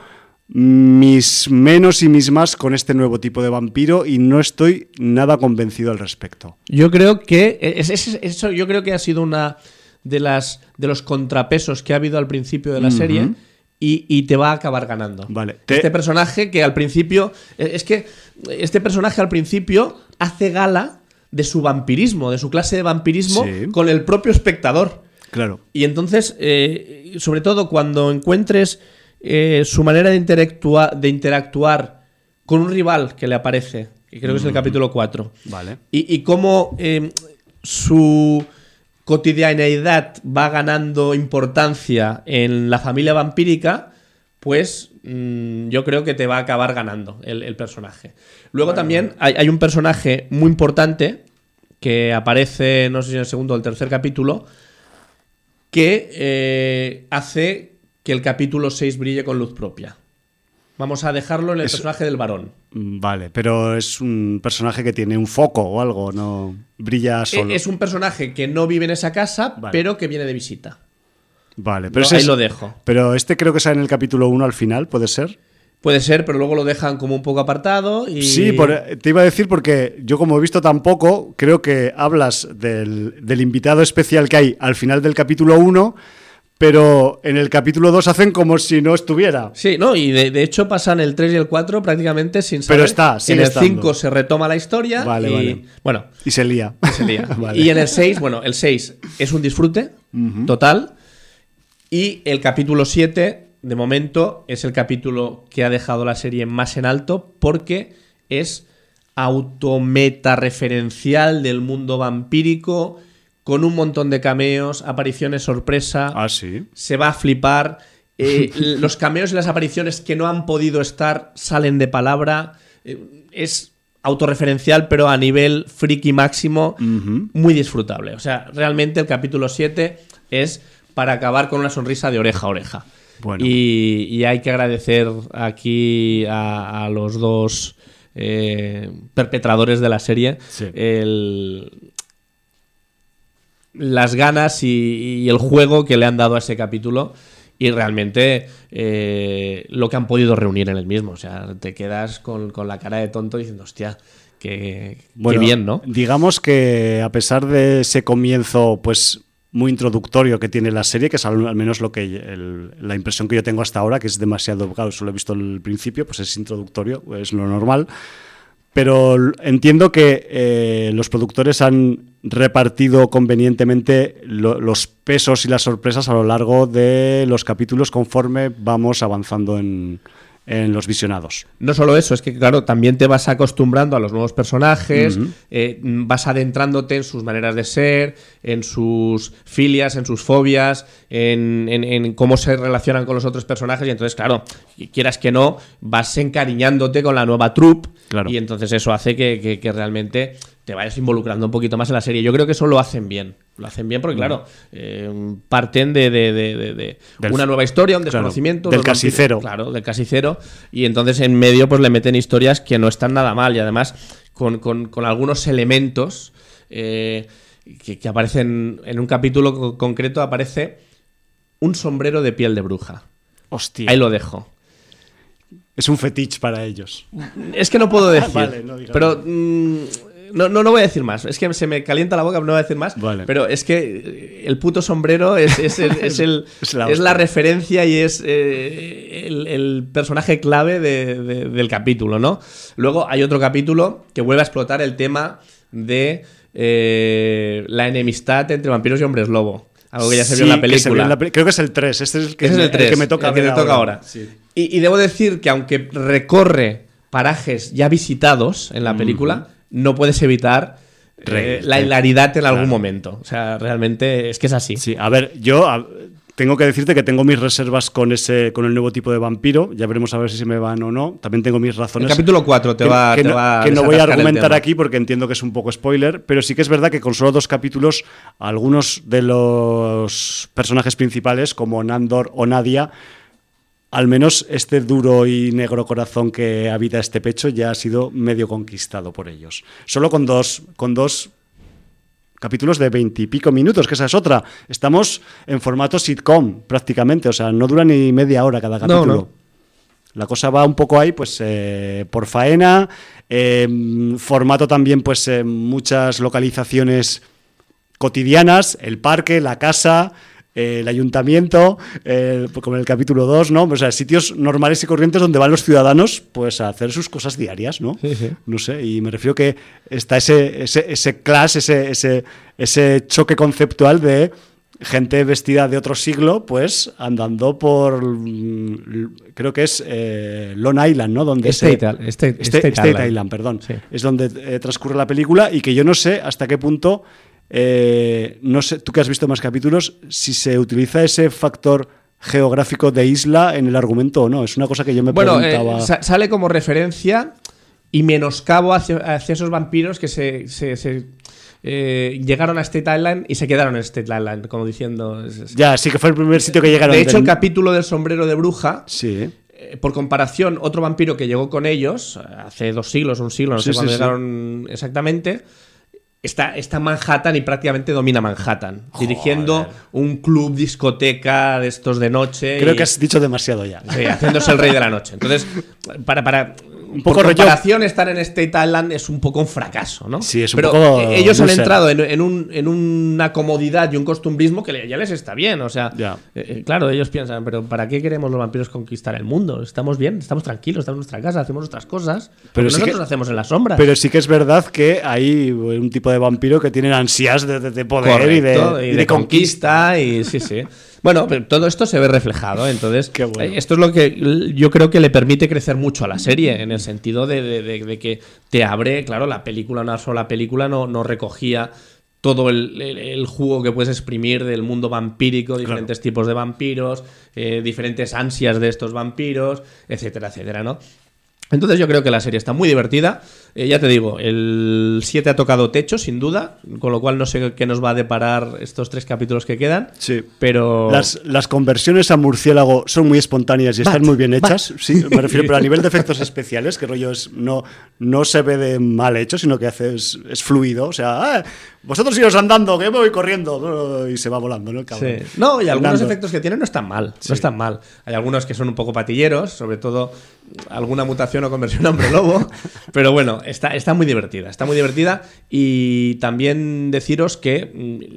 mis menos y mis más con este nuevo tipo de vampiro y no estoy nada convencido al respecto. Yo creo que es, es, eso yo creo que ha sido una de las de los contrapesos que ha habido al principio de la uh-huh. serie. Y, y te va a acabar ganando. Vale. Te... Este personaje que al principio... Es que este personaje al principio hace gala de su vampirismo, de su clase de vampirismo sí. con el propio espectador. Claro. Y entonces, eh, sobre todo cuando encuentres eh, su manera de interactuar, de interactuar con un rival que le aparece, que creo que es el capítulo cuatro. Vale. Y, y cómo eh, su... cotidianeidad va ganando importancia en la familia vampírica, pues mmm, yo creo que te va a acabar ganando el, el personaje. Luego bueno, también hay, hay un personaje muy importante que aparece, no sé si en el segundo o el tercer capítulo, que eh, hace que el capítulo seis brille con luz propia. Vamos a dejarlo en el es, personaje del varón. Vale, pero es un personaje que tiene un foco o algo, no brilla solo. Es un personaje que no vive en esa casa, vale. pero que viene de visita. Vale, pero no, ahí es, lo dejo. Pero este creo que sale en el capítulo uno al final, ¿puede ser? Puede ser, pero luego lo dejan como un poco apartado y... Sí, por, te iba a decir porque yo como he visto tan poco, creo que hablas del, del invitado especial que hay al final del capítulo uno... pero en el capítulo dos hacen como si no estuviera. Sí, no, y de, de hecho pasan el tres y el cuatro prácticamente sin saber. Pero está, sí. En el cinco se retoma la historia. Vale, y, vale. Bueno, y se lía. Y se lía. Vale. Y en el seis, bueno, el seis es un disfrute uh-huh. total. Y el capítulo siete de momento, es el capítulo que ha dejado la serie más en alto porque es autometa referencial del mundo vampírico, con un montón de cameos, apariciones sorpresa. Ah, sí. Se va a flipar. Eh, los cameos y las apariciones que no han podido estar salen de palabra. Eh, es autorreferencial, pero a nivel friki máximo, uh-huh. muy disfrutable. O sea, realmente el capítulo siete es para acabar con una sonrisa de oreja a oreja. Bueno. Y, y hay que agradecer aquí a, a los dos eh, perpetradores de la serie sí. el, las ganas y, y el juego que le han dado a ese capítulo. Y realmente eh, lo que han podido reunir en el mismo. O sea, te quedas con, con la cara de tonto diciendo, hostia, qué, bueno, qué bien, ¿no? Digamos que a pesar de ese comienzo, pues muy introductorio que tiene la serie, que es al, al menos lo que el, la impresión que yo tengo hasta ahora, que es demasiado, claro, solo he visto el principio, pues es introductorio, es lo normal. Pero entiendo que eh, los productores han repartido convenientemente lo, los pesos y las sorpresas a lo largo de los capítulos conforme vamos avanzando en, en los visionados. No solo eso, es que claro, también te vas acostumbrando a los nuevos personajes, uh-huh. eh, vas adentrándote en sus maneras de ser, en sus filias, en sus fobias, en, en, en cómo se relacionan con los otros personajes, y entonces, claro, quieras que no, vas encariñándote con la nueva troupe, claro. Y entonces eso hace que, que, que realmente te vayas involucrando un poquito más en la serie. Yo creo que eso lo hacen bien. Lo hacen bien porque, claro, eh, parten de, de, de, de, de del, una nueva historia, un desconocimiento. Claro, del casi cero. Claro, del casi cero. Y entonces en medio pues le meten historias que no están nada mal. Y además con, con, con algunos elementos eh, que, que aparecen en un capítulo concreto. Aparece un sombrero de piel de bruja. Hostia. Ahí lo dejo. Es un fetiche para ellos. Es que no puedo decir. Vale, no, pero mmm, no, no, no voy a decir más. Es que se me calienta la boca, no voy a decir más. Vale. Pero es que el puto sombrero es, es, el, es, el, es, la, es la referencia y es eh, el, el personaje clave de, de, del capítulo, ¿no? Luego hay otro capítulo que vuelve a explotar el tema de eh, la enemistad entre vampiros y hombres lobo. Algo que ya se sí, vio en la película. En la pe- creo que es el tres. Este es el que, es el, el tres, que me toca, el que ver me toca ahora. ahora. Sí. Y, y debo decir que aunque recorre parajes ya visitados en la película, uh-huh. no puedes evitar eh, la hilaridad en algún claro. momento. O sea, realmente es que es así. Sí, a ver, yo a, tengo que decirte que tengo mis reservas con ese con el nuevo tipo de vampiro. Ya veremos a ver si se me van o no. También tengo mis razones. El capítulo cuatro te que, va, que te no, va que no voy a argumentar aquí porque entiendo que es un poco spoiler, pero sí que es verdad que con solo dos capítulos algunos de los personajes principales, como Nandor o Nadia, al menos este duro y negro corazón que habita este pecho ya ha sido medio conquistado por ellos. Solo con dos, con dos capítulos de veintipico minutos, que esa es otra. Estamos en formato sitcom prácticamente, o sea, no dura ni media hora cada capítulo. No, no. La cosa va un poco ahí, pues, eh, por faena, eh, formato también, pues, eh, muchas localizaciones cotidianas, el parque, la casa, el ayuntamiento, eh, como en el capítulo dos, ¿no? O sea, sitios normales y corrientes donde van los ciudadanos pues a hacer sus cosas diarias, ¿no? Sí, sí. No sé, y me refiero que está ese, ese, ese clash, ese, ese, ese choque conceptual de gente vestida de otro siglo, pues andando por, creo que es eh, Long Island, ¿no? Donde State, se, State, State, State State Island. Island, perdón. Sí. Es donde eh, transcurre la película y que yo no sé hasta qué punto... Eh, no sé, tú que has visto más capítulos, si se utiliza ese factor geográfico de isla en el argumento o no. Es una cosa que yo me bueno, preguntaba. Eh, sa- sale como referencia y menoscabo hacia, hacia esos vampiros que se, se, se eh, llegaron a State Island y se quedaron en State Island, como diciendo. Es, es, ya, sí que fue el primer sitio que llegaron. De hecho, del... el capítulo del sombrero de bruja. Sí. Eh, por comparación, otro vampiro que llegó con ellos hace dos siglos, un siglo, no sí, sé cuándo sí, llegaron sí. exactamente. Está, está Manhattan y prácticamente domina Manhattan, Joder. dirigiendo un club discoteca de estos de noche. Creo y, que has dicho demasiado ya. Sí, haciéndose el rey de la noche. Entonces, para, para un poco por rollo. comparación, estar en State Island es un poco un fracaso, ¿no? Sí, es un Pero poco ellos loser. han entrado en, en, un, en una comodidad y un costumbrismo que ya les está bien. O sea, ya. eh, claro, ellos piensan, pero ¿para qué queremos los vampiros conquistar el mundo? Estamos bien, estamos tranquilos, estamos en nuestra casa, hacemos nuestras cosas. Pero sí nosotros que, hacemos en las sombras. Pero sí que es verdad que hay un tipo de vampiro que tienen ansias de, de, de poder Correcto, y de, y de, y de conquista. Y sí, sí. Bueno, pero todo esto se ve reflejado, entonces Qué bueno. esto es lo que yo creo que le permite crecer mucho a la serie, en el sentido de, de, de, de que te abre, claro, la película, una sola película no, no recogía todo el, el, el jugo que puedes exprimir del mundo vampírico, diferentes claro. tipos de vampiros, eh, diferentes ansias de estos vampiros, etcétera, etcétera, ¿no? Entonces yo creo que la serie está muy divertida. Eh, ya te digo, el siete ha tocado techo, sin duda, con lo cual no sé qué nos va a deparar estos tres capítulos que quedan. Sí, pero... Las, las conversiones a murciélago son muy espontáneas y Bat, están muy bien hechas. bat. Sí, me refiero, pero a nivel de efectos especiales, que rollo es, no, no se ve de mal hecho, sino que hace, es, es fluido. O sea, ah, vosotros iros andando, que yo me voy corriendo. Y se va volando, ¿no? Cabrón. Sí. No, y algunos Andando. efectos que tienen no están mal. Sí. No están mal. Hay algunos que son un poco patilleros, sobre todo alguna mutación o conversión a hombre lobo. Pero bueno, está, está muy divertida. Está muy divertida. Y también deciros que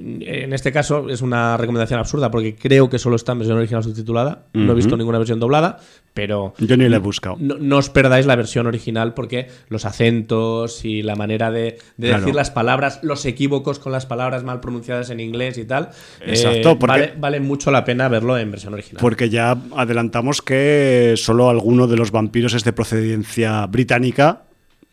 en este caso es una recomendación absurda, porque creo que solo está en versión original subtitulada. Uh-huh. No he visto ninguna versión doblada, pero yo ni la he buscado. No, no os perdáis la versión original, porque los acentos y la manera de, de claro. decir las palabras, los equívocos con las palabras mal pronunciadas en inglés y tal, exacto, eh, porque, vale, vale mucho la pena verlo en versión original. Porque ya adelantamos que solo alguno de los vampiros es de procedencia británica.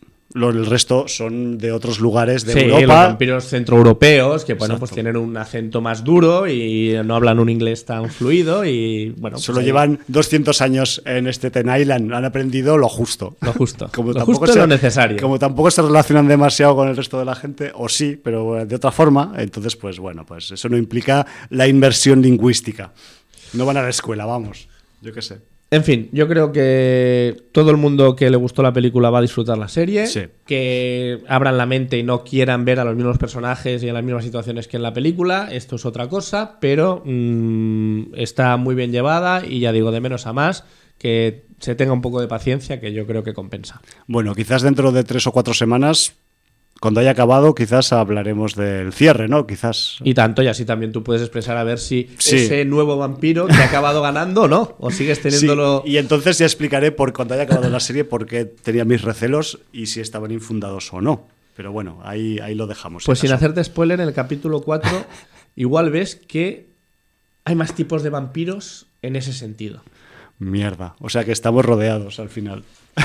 El resto son de otros lugares de sí, Europa. Los vampiros centroeuropeos, que bueno, exacto. pues tienen un acento más duro y no hablan un inglés tan fluido y bueno. Solo pues llevan doscientos años en este Ten Island, han aprendido lo justo. Lo justo. Como lo tampoco justo se, lo necesario. Como tampoco se relacionan demasiado con el resto de la gente, o sí, pero de otra forma, entonces pues bueno, pues eso no implica la inmersión lingüística. No van a la escuela, vamos, yo qué sé. En fin, yo creo que todo el mundo que le gustó la película va a disfrutar la serie, sí. que abran la mente y no quieran ver a los mismos personajes y en las mismas situaciones que en la película. Esto es otra cosa, pero mmm, está muy bien llevada y ya digo, de menos a más, que se tenga un poco de paciencia, que yo creo que compensa. Bueno, quizás dentro de tres o cuatro semanas, cuando haya acabado, quizás hablaremos del cierre, ¿no? Quizás. Y tanto, y así también tú puedes expresar a ver si sí. ese nuevo vampiro te ha acabado ganando o no, o sigues teniéndolo... Sí. Y entonces ya explicaré por cuando haya acabado la serie por qué tenía mis recelos y si estaban infundados o no. Pero bueno, ahí, ahí lo dejamos. Pues sin hacerte spoiler, en el capítulo cuatro igual ves que hay más tipos de vampiros en ese sentido. Mierda, o sea que estamos rodeados al final.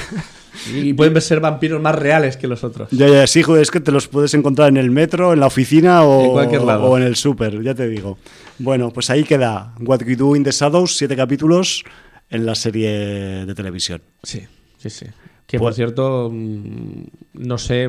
Y pueden ser vampiros más reales que los otros. Ya, ya, sí, joder, es que te los puedes encontrar en el metro, en la oficina o en, cualquier lado. o en el súper, ya te digo. Bueno, pues ahí queda What We Do in the Shadows, siete capítulos en la serie de televisión. Sí, sí, sí. Que por cierto, no sé,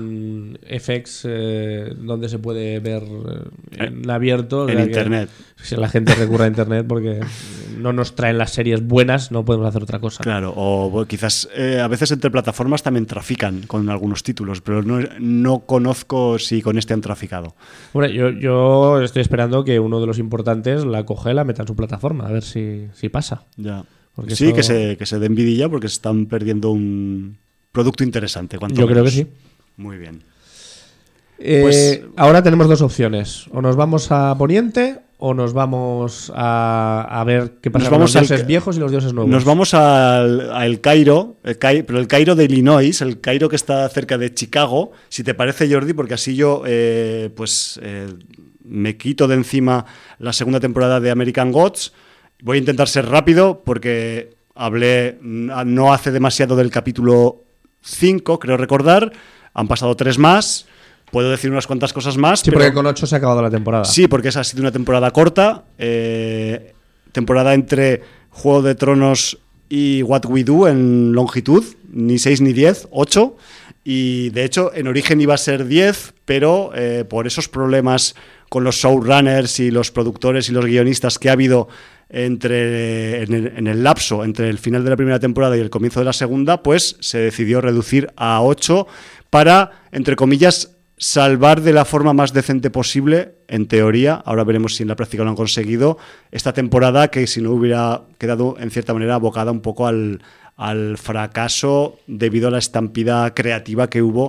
F X, eh, ¿dónde se puede ver en abierto? En internet. Si la gente recurre a internet porque no nos traen las series buenas, no podemos hacer otra cosa. Claro, o bueno, quizás eh, a veces entre plataformas también trafican con algunos títulos, pero no, no conozco si con este han traficado. Bueno, yo, yo estoy esperando que uno de los importantes la coge y la meta en su plataforma, a ver si, si pasa. Ya. Porque sí, eso... que se, que se den vidilla porque se están perdiendo un producto interesante. Yo menos. creo que sí. Muy bien. Eh, pues ahora tenemos dos opciones. O nos vamos a Poniente o nos vamos a, a ver qué pasa con los dioses al, viejos y los dioses nuevos. Nos vamos al, al Cairo, el Cairo, pero el Cairo de Illinois, el Cairo que está cerca de Chicago, si te parece, Jordi, porque así yo eh, pues eh, me quito de encima la segunda temporada de American Gods. Voy a intentar ser rápido porque hablé no hace demasiado del capítulo cinco, creo recordar. Han pasado tres más. Puedo decir unas cuantas cosas más. Sí, pero... porque con ocho se ha acabado la temporada. Sí, porque esa ha sido una temporada corta. Eh, temporada entre Juego de Tronos y What We Do en longitud. Ni seis ni diez, ocho. Y de hecho, en origen iba a ser diez, pero eh, por esos problemas con los showrunners y los productores y los guionistas que ha habido entre en el, en el lapso entre el final de la primera temporada y el comienzo de la segunda, pues se decidió reducir a ocho para, entre comillas, salvar de la forma más decente posible, en teoría, ahora veremos si en la práctica lo han conseguido, esta temporada que si no hubiera quedado en cierta manera abocada un poco al, al fracaso debido a la estampida creativa que hubo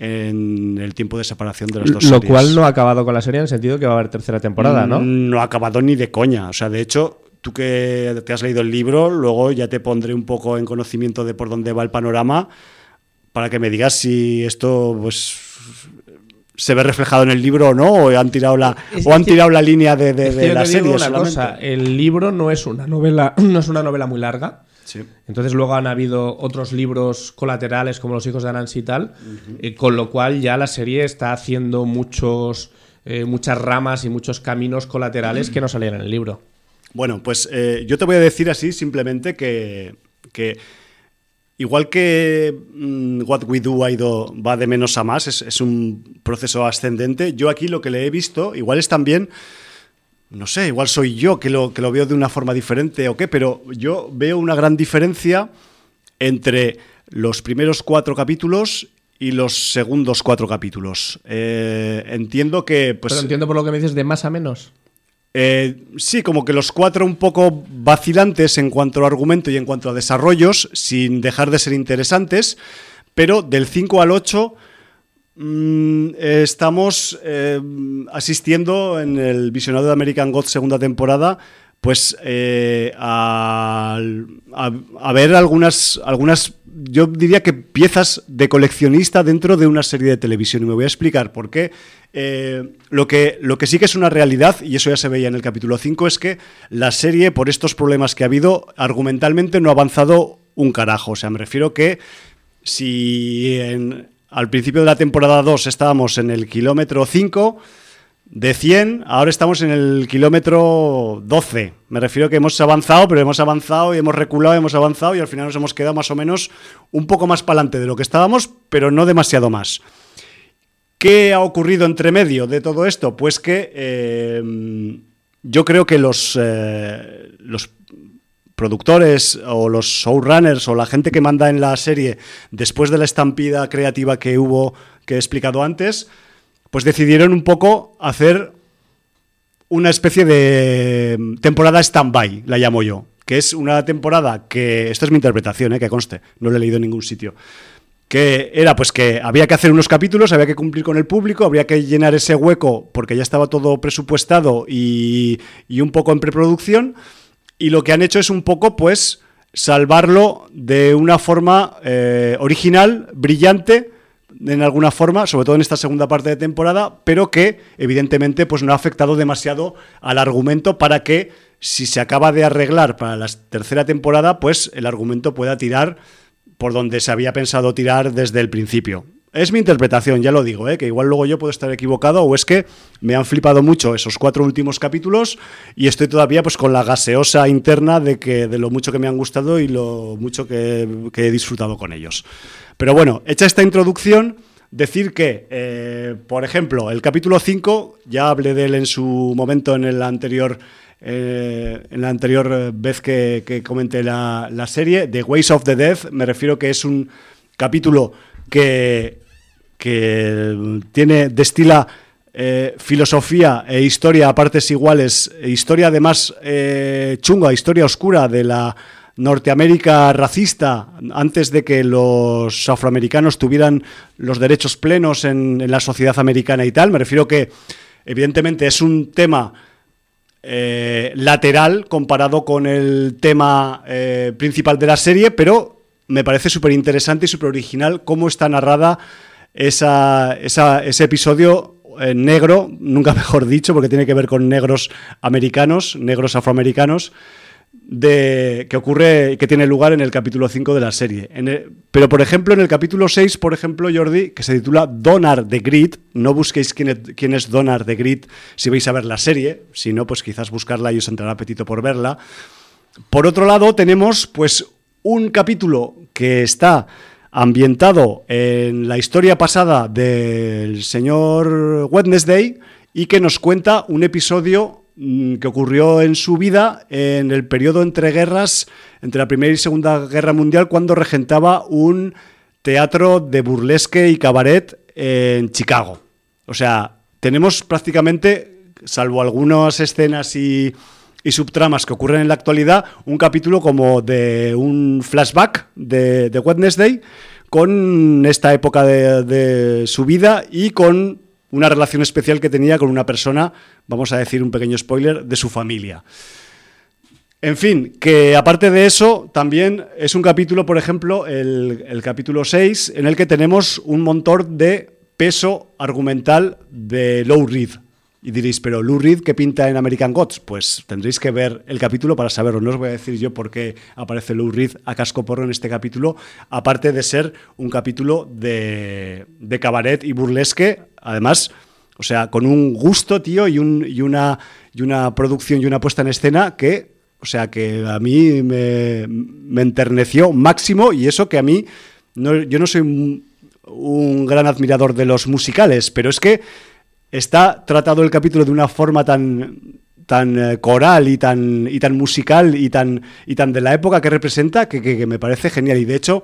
en el tiempo de separación de las dos Lo series. Lo cual no ha acabado con la serie en el sentido que va a haber tercera temporada, ¿no? No ha acabado ni de coña. O sea, de hecho, tú que te has leído el libro, luego ya te pondré un poco en conocimiento de por dónde va el panorama para que me digas si esto, pues, se ve reflejado en el libro o no, o han tirado la, es, o han es que, tirado la línea de, de, de yo la te digo serie una solamente. cosa, el libro no es una novela, no es una novela muy larga. Sí. Entonces luego han habido otros libros colaterales como Los hijos de Anansi y tal, uh-huh. eh, con lo cual ya la serie está haciendo muchos, eh, muchas ramas y muchos caminos colaterales uh-huh. que no salían en el libro. Bueno, pues eh, yo te voy a decir así simplemente que, que igual que mm, What We Do ha ido, va de menos a más, es, es un proceso ascendente, yo aquí lo que le he visto, igual es también... No sé, igual soy yo que lo, que lo veo de una forma diferente o qué, pero yo veo una gran diferencia entre los primeros cuatro capítulos y los segundos cuatro capítulos. Eh, entiendo que... Pues, pero entiendo por lo que me dices de más a menos. Eh, sí, como que los cuatro un poco vacilantes en cuanto a argumento y en cuanto a desarrollos, sin dejar de ser interesantes, pero del cinco al ocho... Estamos eh, asistiendo en el visionado de American Gods segunda temporada pues eh, a, a, a ver algunas, algunas, yo diría que piezas de coleccionista dentro de una serie de televisión, y me voy a explicar por qué. Eh, lo que, lo que sí que es una realidad, y eso ya se veía en el capítulo cinco, es que la serie, por estos problemas que ha habido, argumentalmente no ha avanzado un carajo. O sea, me refiero que si en... al principio de la temporada dos estábamos en el kilómetro cinco de cien, ahora estamos en el kilómetro doce. Me refiero que hemos avanzado, pero hemos avanzado y hemos reculado, hemos avanzado y al final nos hemos quedado más o menos un poco más para adelante de lo que estábamos, pero no demasiado más. ¿Qué ha ocurrido entre medio de todo esto? Pues que eh, yo creo que los, eh, los productores o los showrunners o la gente que manda en la serie, después de la estampida creativa que hubo, que he explicado antes, pues decidieron un poco hacer una especie de temporada stand-by, la llamo yo, que es una temporada que, esta es mi interpretación, ¿eh? Que conste, no lo he leído en ningún sitio, que era pues que había que hacer unos capítulos, había que cumplir con el público, habría que llenar ese hueco porque ya estaba todo presupuestado y, y un poco en preproducción. Y lo que han hecho es un poco, pues, salvarlo de una forma eh, original, brillante, en alguna forma, sobre todo en esta segunda parte de temporada, pero que, evidentemente, pues no ha afectado demasiado al argumento para que, si se acaba de arreglar para la tercera temporada, pues el argumento pueda tirar por donde se había pensado tirar desde el principio. Es mi interpretación, ya lo digo, ¿eh? Que igual luego yo puedo estar equivocado o es que me han flipado mucho esos cuatro últimos capítulos y estoy todavía pues con la gaseosa interna de que de lo mucho que me han gustado y lo mucho que, que he disfrutado con ellos. Pero bueno, hecha esta introducción, decir que, eh, por ejemplo, el capítulo cinco, ya hablé de él en su momento en el anterior... Eh, en la anterior vez que, que comenté la, la serie, The Ways of the Dead, me refiero que es un capítulo que, que tiene, destila eh, filosofía e historia a partes iguales, historia además eh, chunga, historia oscura de la Norteamérica racista antes de que los afroamericanos tuvieran los derechos plenos en, en la sociedad americana y tal. Me refiero que evidentemente es un tema eh, lateral comparado con el tema eh, principal de la serie, pero me parece súper interesante y súper original cómo está narrada esa, esa, ese episodio eh, negro, nunca mejor dicho, porque tiene que ver con negros americanos, negros afroamericanos, de, que ocurre, que tiene lugar en el capítulo cinco de la serie. En el, pero, por ejemplo, en el capítulo seis, por ejemplo, Jordi, que se titula Donar the Grid, no busquéis quién es, quién es Donar the Grid si vais a ver la serie, si no, pues quizás buscarla y os entrará apetito por verla. Por otro lado, tenemos, pues, un capítulo que está ambientado en la historia pasada del señor Wednesday y que nos cuenta un episodio que ocurrió en su vida en el periodo entre guerras, entre la Primera y Segunda Guerra Mundial, cuando regentaba un teatro de burlesque y cabaret en Chicago. O sea, tenemos prácticamente, salvo algunas escenas y... y subtramas que ocurren en la actualidad, un capítulo como de un flashback de, de Wednesday con esta época de, de su vida y con una relación especial que tenía con una persona, vamos a decir un pequeño spoiler, de su familia. En fin, que aparte de eso, también es un capítulo, por ejemplo, el, el capítulo seis, en el que tenemos un montón de peso argumental de Lou Reed. Y diréis, pero Lou Reed, ¿qué pinta en American Gods? Pues tendréis que ver el capítulo para saberlo. No os voy a decir yo por qué aparece Lou Reed a cascoporro en este capítulo, aparte de ser un capítulo de, de cabaret y burlesque, además, o sea, con un gusto, tío, y, un, y, una, y una producción y una puesta en escena que, o sea, que a mí me, me enterneció máximo, y eso que a mí, no, yo no soy un, un gran admirador de los musicales, pero es que está tratado el capítulo de una forma tan, tan eh, coral y tan, y tan musical y tan, y tan de la época que representa que, que, que me parece genial. Y de hecho,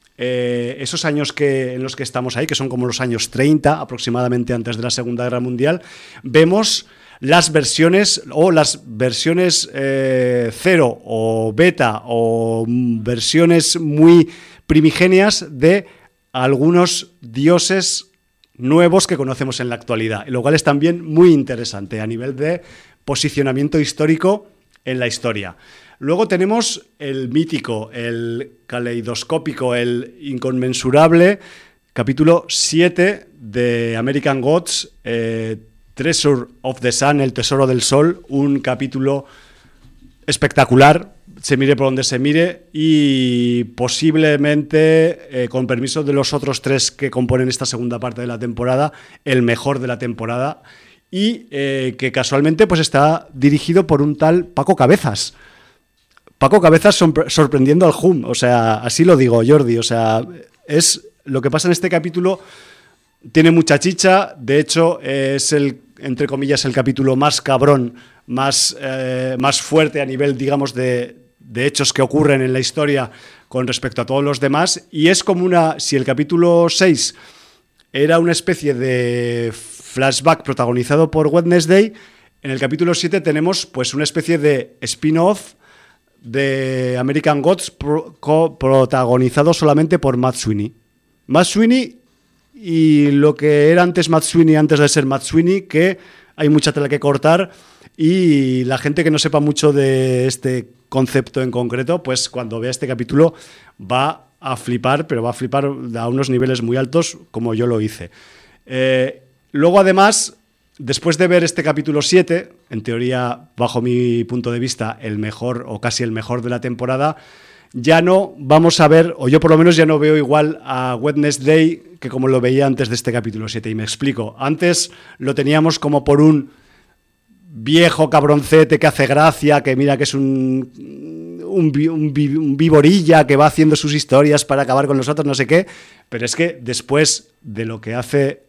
eh, esos años que, en los que estamos ahí, que son como los años treinta aproximadamente antes de la Segunda Guerra Mundial, vemos las versiones o las versiones eh, cero o beta o versiones muy primigenias de algunos dioses nuevos que conocemos en la actualidad, lo cual es también muy interesante a nivel de posicionamiento histórico en la historia. Luego tenemos el mítico, el caleidoscópico, el inconmensurable capítulo siete de American Gods, eh, Treasure of the Sun, el tesoro del sol, un capítulo espectacular, se mire por donde se mire, y posiblemente, eh, con permiso de los otros tres que componen esta segunda parte de la temporada, el mejor de la temporada, y eh, que casualmente pues está dirigido por un tal Paco Cabezas. Paco Cabezas sorprendiendo al Hum, o sea, así lo digo, Jordi, o sea, es lo que pasa en este capítulo, tiene mucha chicha, de hecho es el, entre comillas, el capítulo más cabrón, más, eh, más fuerte a nivel, digamos, de, de hechos que ocurren en la historia con respecto a todos los demás, y es como una, si el capítulo seis era una especie de flashback protagonizado por Wednesday, en el capítulo siete tenemos pues una especie de spin-off de American Gods pro, co, protagonizado solamente por Matt Sweeney. Matt Sweeney y lo que era antes Matt Sweeney antes de ser Matt Sweeney, que hay mucha tela que cortar, y la gente que no sepa mucho de este concepto en concreto, pues cuando vea este capítulo va a flipar, pero va a flipar a unos niveles muy altos, como yo lo hice. Eh, luego, además, después de ver este capítulo siete, en teoría, bajo mi punto de vista, el mejor o casi el mejor de la temporada, ya no vamos a ver, o yo por lo menos ya no veo igual a Wednesday que como lo veía antes de este capítulo siete, y me explico. Antes lo teníamos como por un viejo cabroncete que hace gracia, que mira que es un, un, un, un viborilla que va haciendo sus historias para acabar con nosotros, no sé qué, pero es que después de lo que hace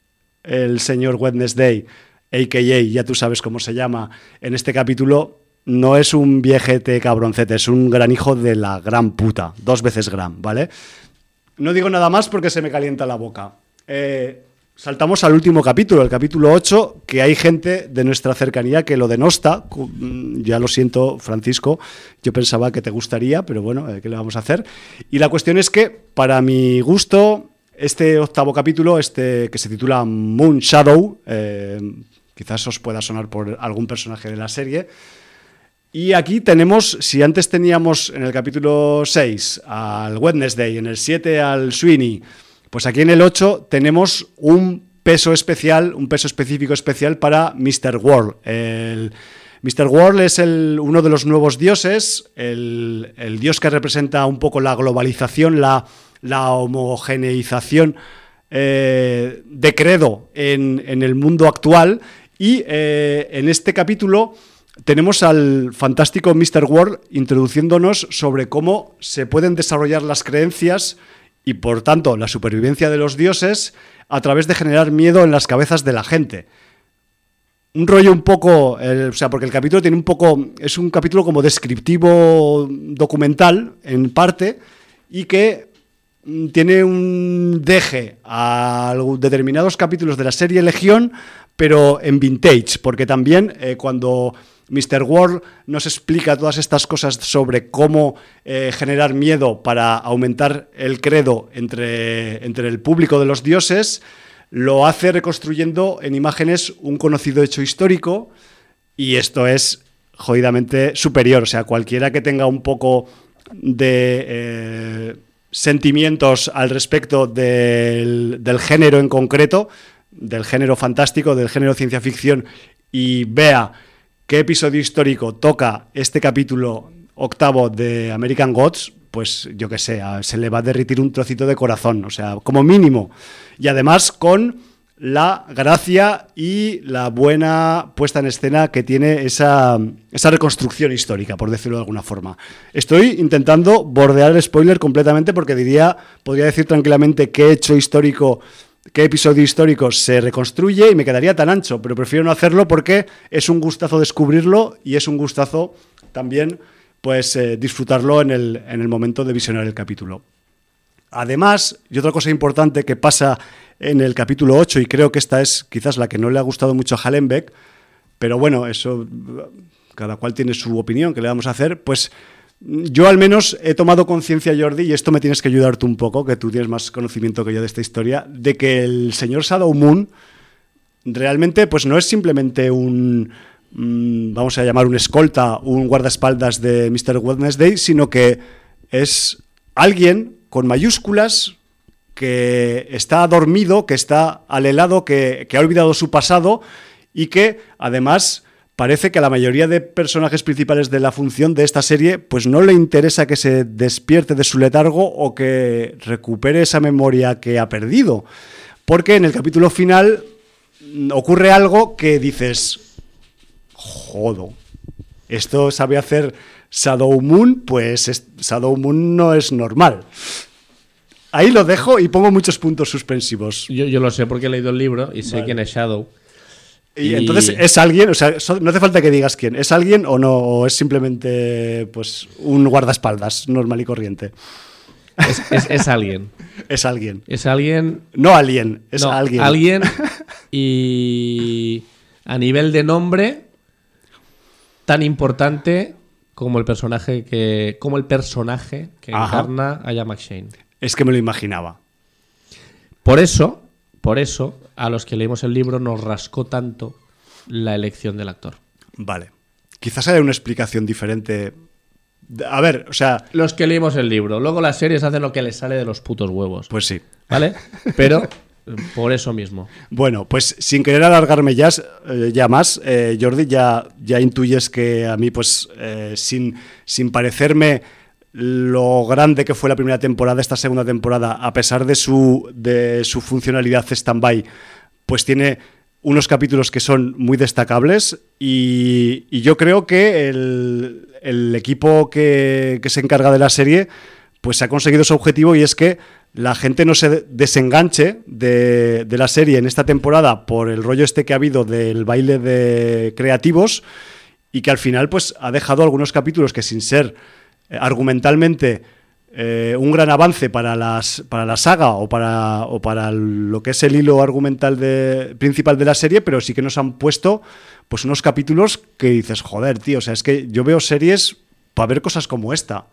el señor Wednesday, a k a, ya tú sabes cómo se llama, en este capítulo, no es un viejete cabroncete, es un gran hijo de la gran puta, dos veces gran, ¿vale? No digo nada más porque se me calienta la boca. Eh, saltamos al último capítulo, el capítulo ocho, que hay gente de nuestra cercanía que lo denosta. Ya lo siento, Francisco, yo pensaba que te gustaría, pero bueno, ¿qué le vamos a hacer? Y la cuestión es que, para mi gusto, este octavo capítulo, este que se titula Moon Shadow, eh, quizás os pueda sonar por algún personaje de la serie. Y aquí tenemos, si antes teníamos en el capítulo seis al Wednesday, en el siete al Sweeney, pues aquí en el ocho tenemos un peso especial, un peso específico especial para mister World. El mister World es el, uno de los nuevos dioses, el, el dios que representa un poco la globalización, la, la homogeneización eh, de credo en, en el mundo actual, y eh, en este capítulo tenemos al fantástico mister World introduciéndonos sobre cómo se pueden desarrollar las creencias y, por tanto, la supervivencia de los dioses a través de generar miedo en las cabezas de la gente. Un rollo un poco, eh, o sea, porque el capítulo tiene un poco, es un capítulo como descriptivo documental en parte, y que tiene un deje a determinados capítulos de la serie Legión, pero en vintage, porque también eh, cuando mister World nos explica todas estas cosas sobre cómo eh, generar miedo para aumentar el credo entre, entre el público de los dioses, lo hace reconstruyendo en imágenes un conocido hecho histórico, y esto es jodidamente superior. O sea, cualquiera que tenga un poco de, eh, sentimientos al respecto del, del género en concreto, del género fantástico, del género ciencia ficción, y vea qué episodio histórico toca este capítulo octavo de American Gods, pues yo qué sé, se le va a derritir un trocito de corazón, o sea, como mínimo. Y además con la gracia y la buena puesta en escena que tiene esa, esa reconstrucción histórica, por decirlo de alguna forma. Estoy intentando bordear el spoiler completamente porque diría, podría decir tranquilamente qué hecho histórico, qué episodio histórico se reconstruye y me quedaría tan ancho, pero prefiero no hacerlo porque es un gustazo descubrirlo y es un gustazo también pues eh, disfrutarlo en el, en el momento de visionar el capítulo. Además, y otra cosa importante que pasa en el capítulo ocho, y creo que esta es quizás la que no le ha gustado mucho a Hallenbeck, pero bueno, eso cada cual tiene su opinión, ¿qué le vamos a hacer? Pues yo al menos he tomado conciencia, Jordi, y esto me tienes que ayudar tú un poco, que tú tienes más conocimiento que yo de esta historia, de que el señor Shadow Moon realmente pues no es simplemente un, mmm, vamos a llamar un escolta, un guardaespaldas de mister Wednesday, sino que es alguien con mayúsculas que está dormido, que está alelado, que, que ha olvidado su pasado y que además parece que a la mayoría de personajes principales de la función de esta serie pues no le interesa que se despierte de su letargo o que recupere esa memoria que ha perdido, porque en el capítulo final ocurre algo que dices, jodo, esto sabe hacer Shadow Moon, pues es, Shadow Moon no es normal. Ahí lo dejo y pongo muchos puntos suspensivos. Yo, yo lo sé porque he leído el libro y sé vale. quién es Shadow. Y, y entonces es alguien, o sea, no hace falta que digas quién, ¿es alguien o no? ¿O es simplemente pues un guardaespaldas normal y corriente? Es, es, es alguien. Es alguien. Es alguien. No alien, es no, alguien. Alguien y a nivel de nombre tan importante como el personaje que como el personaje que Ajá. encarna a Ian McShane. Es que me lo imaginaba. Por eso, por eso, a los que leímos el libro nos rascó tanto la elección del actor. Vale. Quizás haya una explicación diferente. A ver, o sea... Los que leímos el libro. Luego las series hacen lo que les sale de los putos huevos. Pues sí. ¿Vale? Pero por eso mismo. Bueno, pues sin querer alargarme ya, eh, ya más, eh, Jordi, ya, ya intuyes que a mí, pues, eh, sin, sin parecerme lo grande que fue la primera temporada, esta segunda temporada, a pesar de su, de su funcionalidad stand-by, pues tiene unos capítulos que son muy destacables y, y yo creo que el, el equipo que, que se encarga de la serie pues ha conseguido su objetivo, y es que la gente no se desenganche de, de la serie en esta temporada por el rollo este que ha habido del baile de creativos, y que al final pues ha dejado algunos capítulos que, sin ser argumentalmente eh, un gran avance para las para la saga o para o para lo que es el hilo argumental de, principal de la serie, pero sí que nos han puesto pues unos capítulos que dices, joder, tío, o sea, es que yo veo series para ver cosas como esta,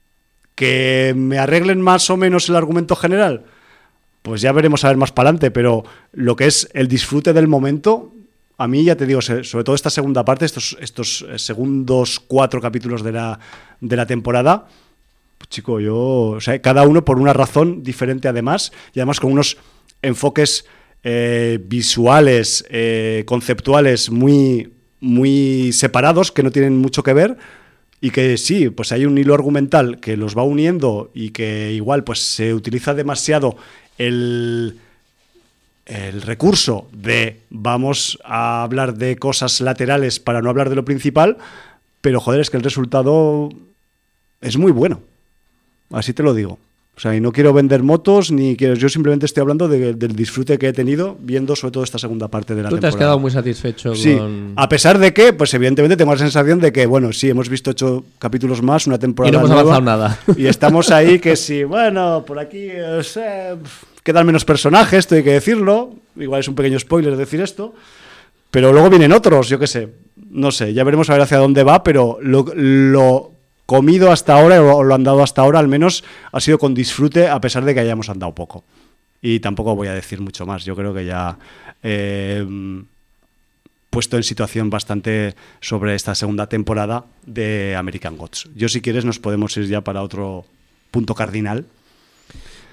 que me arreglen más o menos el argumento general, pues ya veremos a ver más para adelante, pero lo que es el disfrute del momento, a mí, ya te digo, sobre todo esta segunda parte, estos, estos segundos cuatro capítulos de la, de la temporada, pues chico, yo, o sea, cada uno por una razón diferente además, y además con unos enfoques eh, visuales, eh, conceptuales muy, muy separados, que no tienen mucho que ver, y que sí, pues hay un hilo argumental que los va uniendo, y que igual pues se utiliza demasiado el... el recurso de vamos a hablar de cosas laterales para no hablar de lo principal, pero joder, es que el resultado es muy bueno, así te lo digo. O sea, y no quiero vender motos, ni quiero, yo simplemente estoy hablando de, del disfrute que he tenido viendo sobre todo esta segunda parte de la temporada. Tú te has quedado muy satisfecho sí, con... a pesar de que, pues evidentemente tengo la sensación de que, bueno, sí, hemos visto ocho capítulos más, una temporada y no hemos nueva, avanzado nada. Y estamos ahí que sí, bueno, por aquí o sea, quedan menos personajes, esto hay que decirlo, igual es un pequeño spoiler decir esto, pero luego vienen otros, yo qué sé, no sé, ya veremos a ver hacia dónde va, pero lo... lo comido hasta ahora, o lo han dado hasta ahora, al menos ha sido con disfrute, a pesar de que hayamos andado poco. Y tampoco voy a decir mucho más. Yo creo que ya he eh, puesto en situación bastante sobre esta segunda temporada de American Gods. Yo, si quieres, nos podemos ir ya para otro punto cardinal.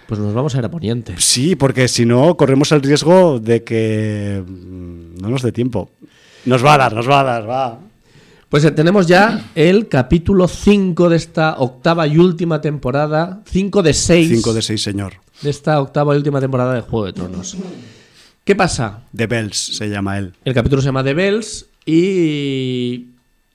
Pues nos vamos a ir a Poniente. Sí, porque si no, corremos el riesgo de que no nos dé tiempo. Nos va a dar, nos va a dar, va. Pues eh, tenemos ya el capítulo cinco de esta octava y última temporada. cinco de seis. cinco de seis, señor. De esta octava y última temporada de Juego de Tronos. ¿Qué pasa? The Bells se llama él. El capítulo se llama The Bells y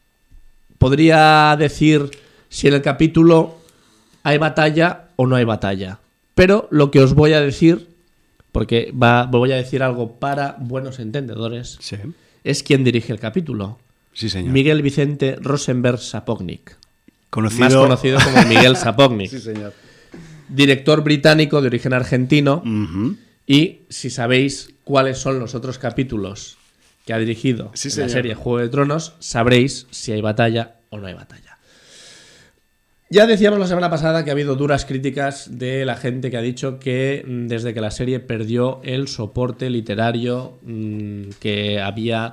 podría decir si en el capítulo hay batalla o no hay batalla. Pero lo que os voy a decir, porque va, voy a decir algo para buenos entendedores, Sí. es quién dirige el capítulo. Sí, señor. Miguel Vicente Rosenberg Sapognik. Conocido... Más conocido como Miguel Sapognik. Sí, señor. Director británico de origen argentino. Uh-huh. Y si sabéis cuáles son los otros capítulos que ha dirigido Sí, en señor. la serie Juego de Tronos, sabréis si hay batalla o no hay batalla. Ya decíamos la semana pasada que ha habido duras críticas de la gente que ha dicho que mm, desde que la serie perdió el soporte literario mmm, que había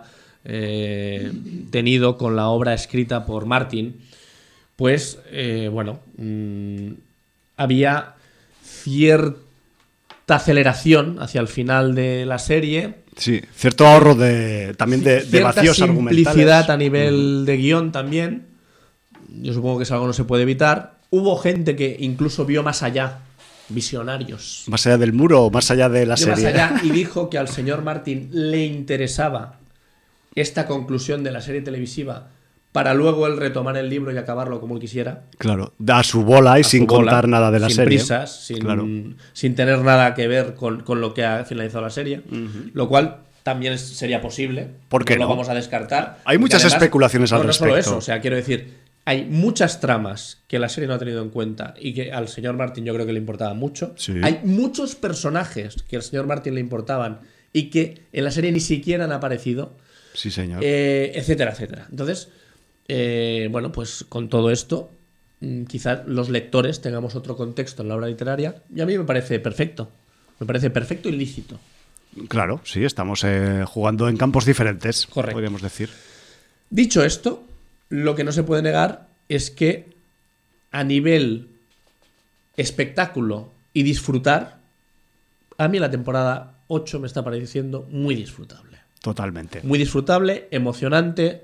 eh, tenido con la obra escrita por Martin, pues, eh, bueno, mmm, había cierta aceleración hacia el final de la serie. Sí, cierto ahorro de también de, de vacíos argumentales. Simplicidad a nivel uh-huh. de guión también. Yo supongo que es algo que no se puede evitar. Hubo gente que incluso vio más allá, visionarios. Más allá del muro o más allá de la vio serie. Más allá y dijo que al señor Martin le interesaba esta conclusión de la serie televisiva para luego él retomar el libro y acabarlo como él quisiera. Claro, a su bola y a sin bola, contar nada de la sin serie. Sin prisas, sin, claro. sin tener nada que ver con, con lo que ha finalizado la serie. Uh-huh. Lo cual también es, sería posible. ¿Por qué no? Lo vamos a descartar. Hay muchas además, especulaciones al no, no respecto. No solo eso, o sea, quiero decir, hay muchas tramas que la serie no ha tenido en cuenta y que al señor Martin yo creo que le importaba mucho. Sí. Hay muchos personajes que al señor Martin le importaban y que en la serie ni siquiera han aparecido. Sí, señor. Eh, etcétera, etcétera. Entonces, eh, bueno, pues con todo esto, quizás los lectores tengamos otro contexto en la obra literaria y a mí me parece perfecto. Me parece perfecto y lícito. Claro, sí, estamos eh, jugando en campos diferentes, correcto, podríamos decir. Dicho esto, lo que no se puede negar es que a nivel espectáculo y disfrutar, a mí la temporada ocho me está pareciendo muy disfrutable. Totalmente. Muy disfrutable, emocionante,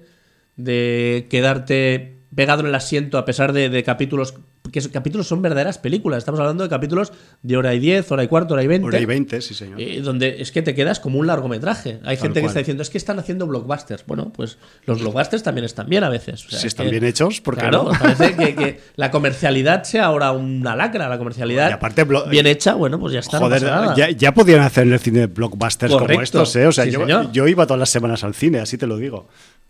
de quedarte pegado en el asiento a pesar de, de capítulos, que esos capítulos son verdaderas películas. Estamos hablando de capítulos de hora y diez, hora y cuarto, hora y veinte. Hora y veinte, sí, señor. Eh, donde es que te quedas como un largometraje. Hay Tal gente que cual. está diciendo, es que están haciendo blockbusters. Bueno, pues los blockbusters también están bien a veces. O sea, si están que, bien hechos, ¿por qué claro, no? parece que, que la comercialidad sea ahora una lacra. La comercialidad y aparte, blo- bien hecha, bueno, pues ya está. Joder, no pasa nada. ya, ya podían hacer en el cine blockbusters Correcto. como estos, ¿eh? O sea, Sí, yo, señor. yo iba todas las semanas al cine, así te lo digo.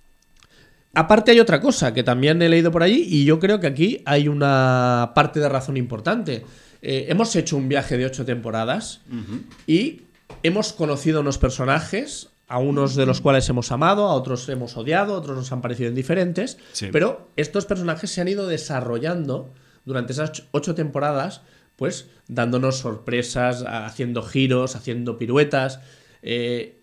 Aparte hay otra cosa que también he leído por allí y yo creo que aquí hay una parte de razón importante. Eh, hemos hecho un viaje de ocho temporadas uh-huh. y hemos conocido unos personajes, a unos de los cuales hemos amado, a otros hemos odiado, a otros nos han parecido indiferentes, sí. pero estos personajes se han ido desarrollando durante esas ocho temporadas, pues dándonos sorpresas, haciendo giros, haciendo piruetas, eh,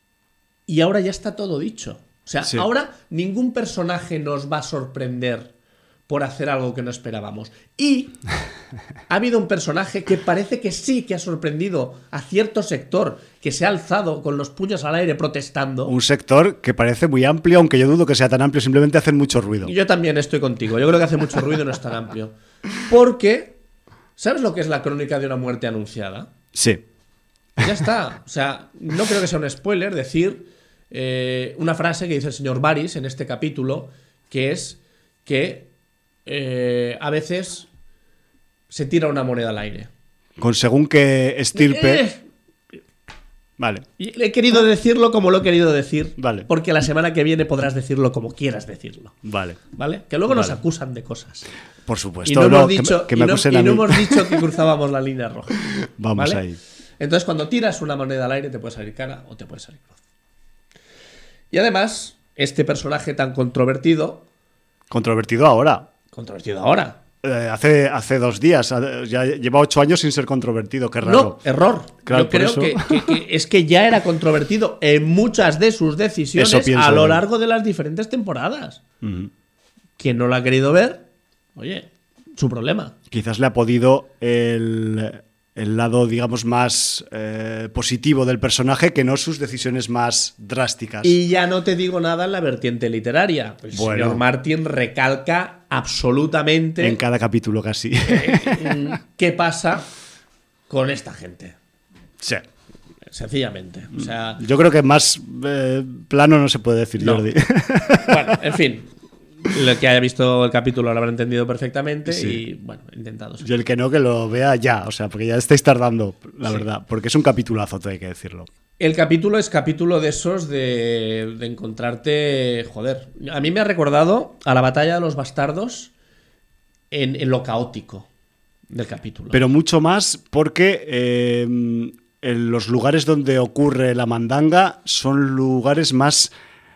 y ahora ya está todo dicho. O sea, sí. ahora ningún personaje nos va a sorprender por hacer algo que no esperábamos. Y ha habido un personaje que parece que sí que ha sorprendido a cierto sector, que se ha alzado con los puños al aire protestando. Un sector que parece muy amplio, aunque yo dudo que sea tan amplio, simplemente hacen mucho ruido. Y yo también estoy contigo. Yo creo que hace mucho ruido y no es tan amplio. Porque, ¿sabes lo que es la crónica de una muerte anunciada? Sí. Ya está. O sea, no creo que sea un spoiler decir... Eh, una frase que dice el señor Varys en este capítulo, que es que eh, a veces se tira una moneda al aire. Con según qué estirpe. Eh, vale. Y he querido decirlo como lo he querido decir. Vale. Porque la semana que viene podrás decirlo como quieras decirlo. Vale. ¿Vale? Que luego vale. nos acusan de cosas. Por supuesto. Y no, no, hemos dicho, que me, que me y no, a y no mí. hemos dicho que cruzábamos la línea roja. Vamos ¿vale? ahí. Entonces, cuando tiras una moneda al aire, te puede salir cara o te puede salir cruz. Y además, este personaje tan controvertido... Controvertido ahora. Controvertido ahora. Eh, hace, hace dos días. Ya lleva ocho años sin ser controvertido. Qué raro. No, error. Claro, Yo creo que, que, que es que ya era controvertido en muchas de sus decisiones a lo largo de las diferentes temporadas. Uh-huh. Quien no lo ha querido ver, oye, su problema. Quizás le ha podido el... el lado, digamos, más eh, positivo del personaje que no sus decisiones más drásticas. Y ya no te digo nada en la vertiente literaria. El bueno, señor Martin recalca absolutamente... En cada capítulo casi. Eh, ¿Qué pasa con esta gente? Sí. Sencillamente. O sea, yo creo que más eh, plano no se puede decir, no. Jordi. Bueno, en fin. El que haya visto el capítulo lo habrá entendido perfectamente sí. Y, bueno, intentado. Y el que no, que lo vea ya, o sea, porque ya estáis tardando, la sí. verdad, porque es un capitulazo, hay que decirlo. El capítulo es capítulo de esos de, de encontrarte, joder, a mí me ha recordado a la batalla de los bastardos en, en lo caótico del capítulo. Pero mucho más porque eh, en los lugares donde ocurre la mandanga son lugares más...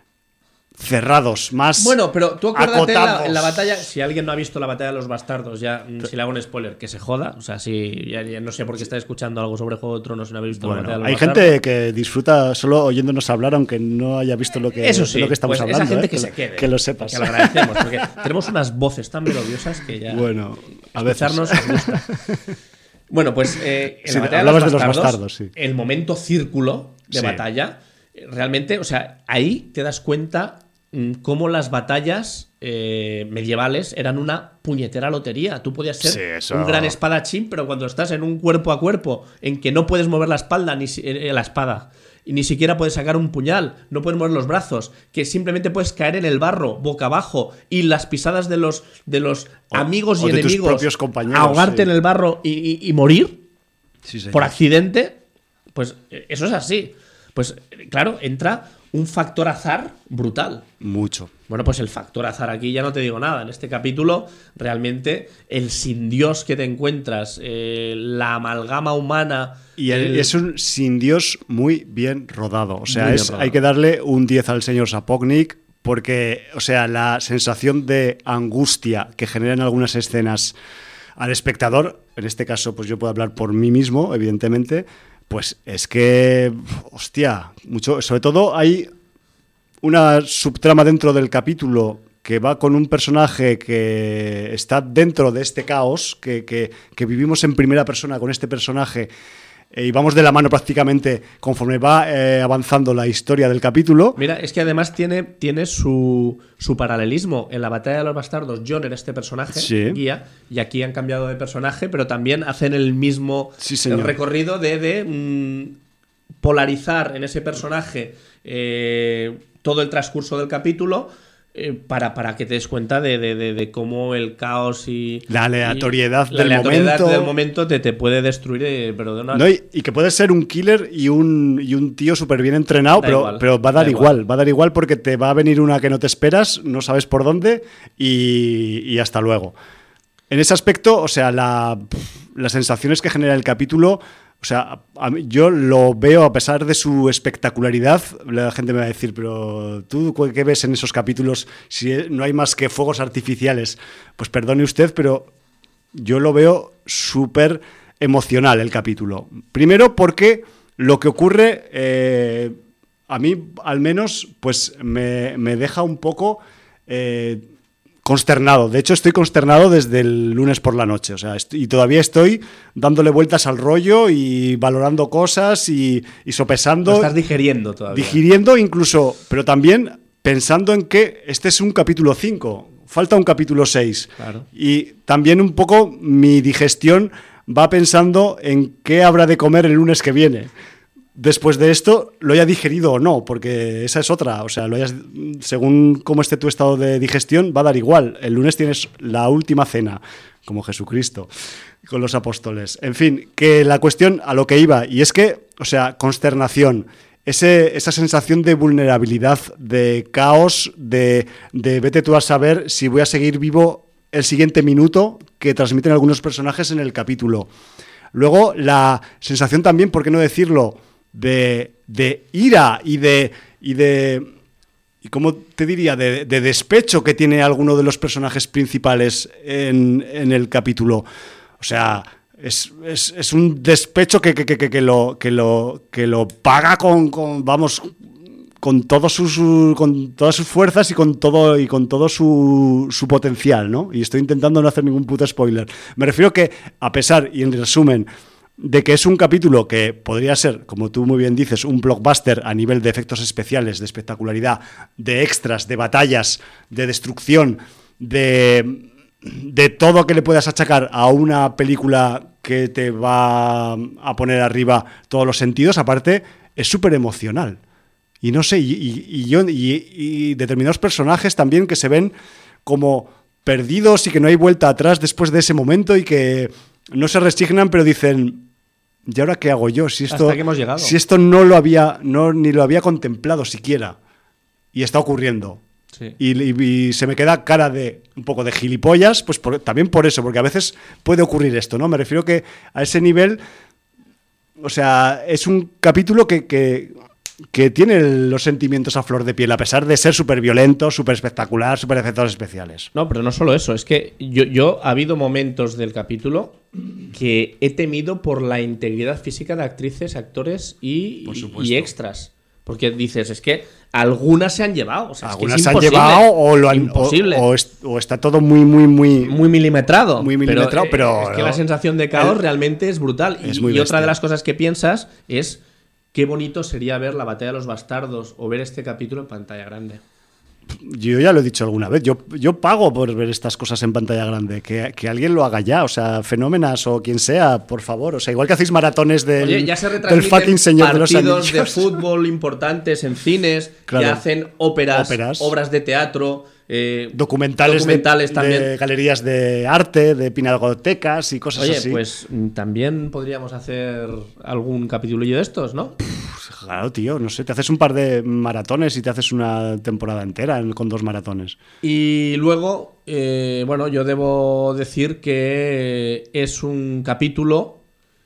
cerrados, más bueno, pero tú acuérdate en la, en la acotados. batalla, si alguien no ha visto la batalla de los bastardos, ya si le hago un spoiler, que se joda, o sea, si ya, ya no sé por qué está escuchando algo sobre Juego de Tronos y no habéis visto bueno, la batalla de los hay bastardos. Hay gente que disfruta solo oyéndonos hablar, aunque no haya visto lo que, Eso sí, lo que estamos pues hablando. Esa gente ¿eh? que, que se quede. Que lo sepas. Que lo agradecemos, porque tenemos unas voces tan melodiosas que ya bueno, a escucharnos nos gusta. Bueno, pues eh, en sí, la batalla de los bastardos, de los bastardos sí. el momento círculo de sí. batalla, realmente, o sea, ahí te das cuenta cómo las batallas eh, medievales eran una puñetera lotería. Tú podías ser sí, eso... un gran espadachín, pero cuando estás en un cuerpo a cuerpo en que no puedes mover la espalda ni eh, la espada y ni siquiera puedes sacar un puñal, no puedes mover los brazos, que simplemente puedes caer en el barro boca abajo y las pisadas de los de los o, amigos o y de enemigos, tus propios compañeros, ahogarte sí. en el barro y, y, y morir sí, por accidente, pues eso es así. Pues claro, entra un factor azar brutal. Mucho. Bueno, pues el factor azar aquí ya no te digo nada. En este capítulo, realmente, el sin Dios que te encuentras, eh, la amalgama humana... Y el, el... es un sin Dios muy bien rodado. O sea, es, rodado. hay que darle un diez al señor Sapoknik, porque, o sea, la sensación de angustia que generan algunas escenas al espectador, en este caso, pues yo puedo hablar por mí mismo, evidentemente... Pues es que, hostia, mucho. Sobre todo hay una subtrama dentro del capítulo que va con un personaje que está dentro de este caos, que, que, que vivimos en primera persona con este personaje eh, y vamos de la mano prácticamente conforme va eh, avanzando la historia del capítulo. Mira, es que además tiene, tiene su, su paralelismo. En la batalla de los bastardos, Jon era este personaje, sí. guía, y aquí han cambiado de personaje, pero también hacen el mismo sí, el recorrido de, de mmm, polarizar en ese personaje eh, todo el transcurso del capítulo. Eh, para, para que te des cuenta de, de, de, de cómo el caos y la aleatoriedad, y del, la aleatoriedad momento. del momento te, te puede destruir, eh, pero de una... no, y, y que puede ser un killer y un, y un tío súper bien entrenado, pero, igual, pero va a dar da igual, igual, va a dar igual porque te va a venir una que no te esperas, no sabes por dónde y, y hasta luego. En ese aspecto, o sea, la, las sensaciones que genera el capítulo... O sea, a mí, yo lo veo a pesar de su espectacularidad. La gente me va a decir, pero ¿tú qué ves en esos capítulos si no hay más que fuegos artificiales? Pues perdone usted, pero yo lo veo súper emocional el capítulo. Primero porque lo que ocurre, eh, a mí al menos, pues me, me deja un poco... Eh, consternado. De hecho, estoy consternado desde el lunes por la noche. O sea, estoy, y todavía estoy dándole vueltas al rollo y valorando cosas y, y sopesando. Lo estás digiriendo todavía. Digiriendo incluso, pero también pensando en que este es un capítulo cinco. Falta un capítulo seis. Claro. Y también un poco mi digestión va pensando en qué habrá de comer el lunes que viene. Después de esto, lo haya digerido o no, porque esa es otra. O sea, lo hayas, según cómo esté tu estado de digestión, va a dar igual. El lunes tienes la última cena, como Jesucristo, con los apóstoles. En fin, que la cuestión a lo que iba, y es que, o sea, consternación, ese, esa sensación de vulnerabilidad, de caos, de, de vete tú a saber si voy a seguir vivo el siguiente minuto que transmiten algunos personajes en el capítulo. Luego, la sensación también, ¿por qué no decirlo?, De, de ira y de, y de y cómo te diría, de, de despecho que tiene alguno de los personajes principales en, en el capítulo. O sea, es, es, es un despecho que, que, que, que, lo, que, lo, que lo paga con, con vamos, con, todo su, su, con todas sus fuerzas y con todo, y con todo su, su potencial, ¿no? Y estoy intentando no hacer ningún puto spoiler. Me refiero que, a pesar, y en resumen, de que es un capítulo que podría ser, como tú muy bien dices, un blockbuster a nivel de efectos especiales, de espectacularidad, de extras, de batallas, de destrucción, de, de todo que le puedas achacar a una película que te va a poner arriba todos los sentidos. Aparte, es súper emocional. Y no sé, y, y, y, yo, y, y determinados personajes también que se ven como perdidos y que no hay vuelta atrás después de ese momento y que no se resignan, pero dicen, ¿y ahora qué hago yo? Si esto, hasta que hemos llegado. Si esto no lo había, no, ni lo había contemplado siquiera. Y está ocurriendo. Sí. Y, y, y se me queda cara de un poco de gilipollas, pues por, también por eso, porque a veces puede ocurrir esto, ¿no? Me refiero que a ese nivel, o sea, es un capítulo que... que que tiene los sentimientos a flor de piel, a pesar de ser súper violento, súper espectacular, súper efectos especiales. No, pero no solo eso, es que yo, yo ha habido momentos del capítulo que he temido por la integridad física de actrices, actores y, y extras. Porque dices, es que algunas se han llevado. O sea, algunas es que es se han llevado o lo han imposible. O, o, es, o está todo muy, muy, muy. Muy milimetrado. Muy milimetrado, pero. pero es que la sensación de caos el, realmente es brutal. Es y, muy y otra de las cosas que piensas es. Qué bonito sería ver la batalla de los bastardos o ver este capítulo en pantalla grande. Yo ya lo he dicho alguna vez, yo, yo pago por ver estas cosas en pantalla grande, que, que alguien lo haga ya, o sea, Fenómenas o quien sea, por favor, o sea, igual que hacéis maratones del, Oye, ya se del fucking Señor de los Anillos. Partidos de fútbol importantes en cines, claro. Ya hacen óperas, óperas, obras de teatro... Eh, documentales, documentales de, también. de galerías de arte, de pinacotecas y cosas Oye, así. Oye, pues también podríamos hacer algún capitulillo de estos, ¿no? Claro, tío, no sé, te haces un par de maratones y te haces una temporada entera con dos maratones. Y luego, eh, bueno, yo debo decir que es un capítulo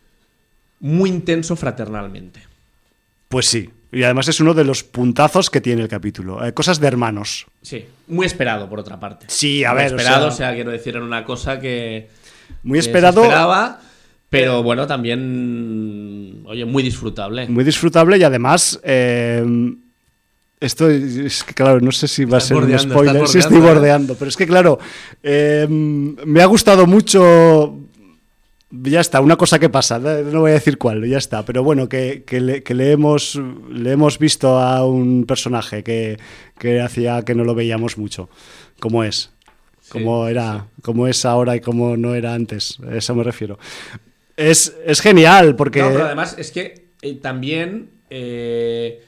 muy intenso fraternalmente. Pues sí. Y además es uno de los puntazos que tiene el capítulo. Eh, cosas de hermanos. Sí, muy esperado, por otra parte. Sí, a muy ver. Muy esperado, o sea... o sea, quiero decir, era una cosa que. Muy esperado. Que se esperaba, pero bueno, también. Oye, muy disfrutable. Muy disfrutable y además. Eh, esto es que, claro, no sé si va estás a ser un spoiler. Sí, estoy bordeando. Pero es que, claro, eh, me ha gustado mucho. Ya está, una cosa que pasa, no voy a decir cuál, ya está, pero bueno, que, que, le, que le, hemos, le hemos visto a un personaje que, que hacía que no lo veíamos mucho, como es, sí, como era, sí. Como es ahora y como no era antes, a eso me refiero. Es, es genial, porque... No, pero además es que eh, también eh,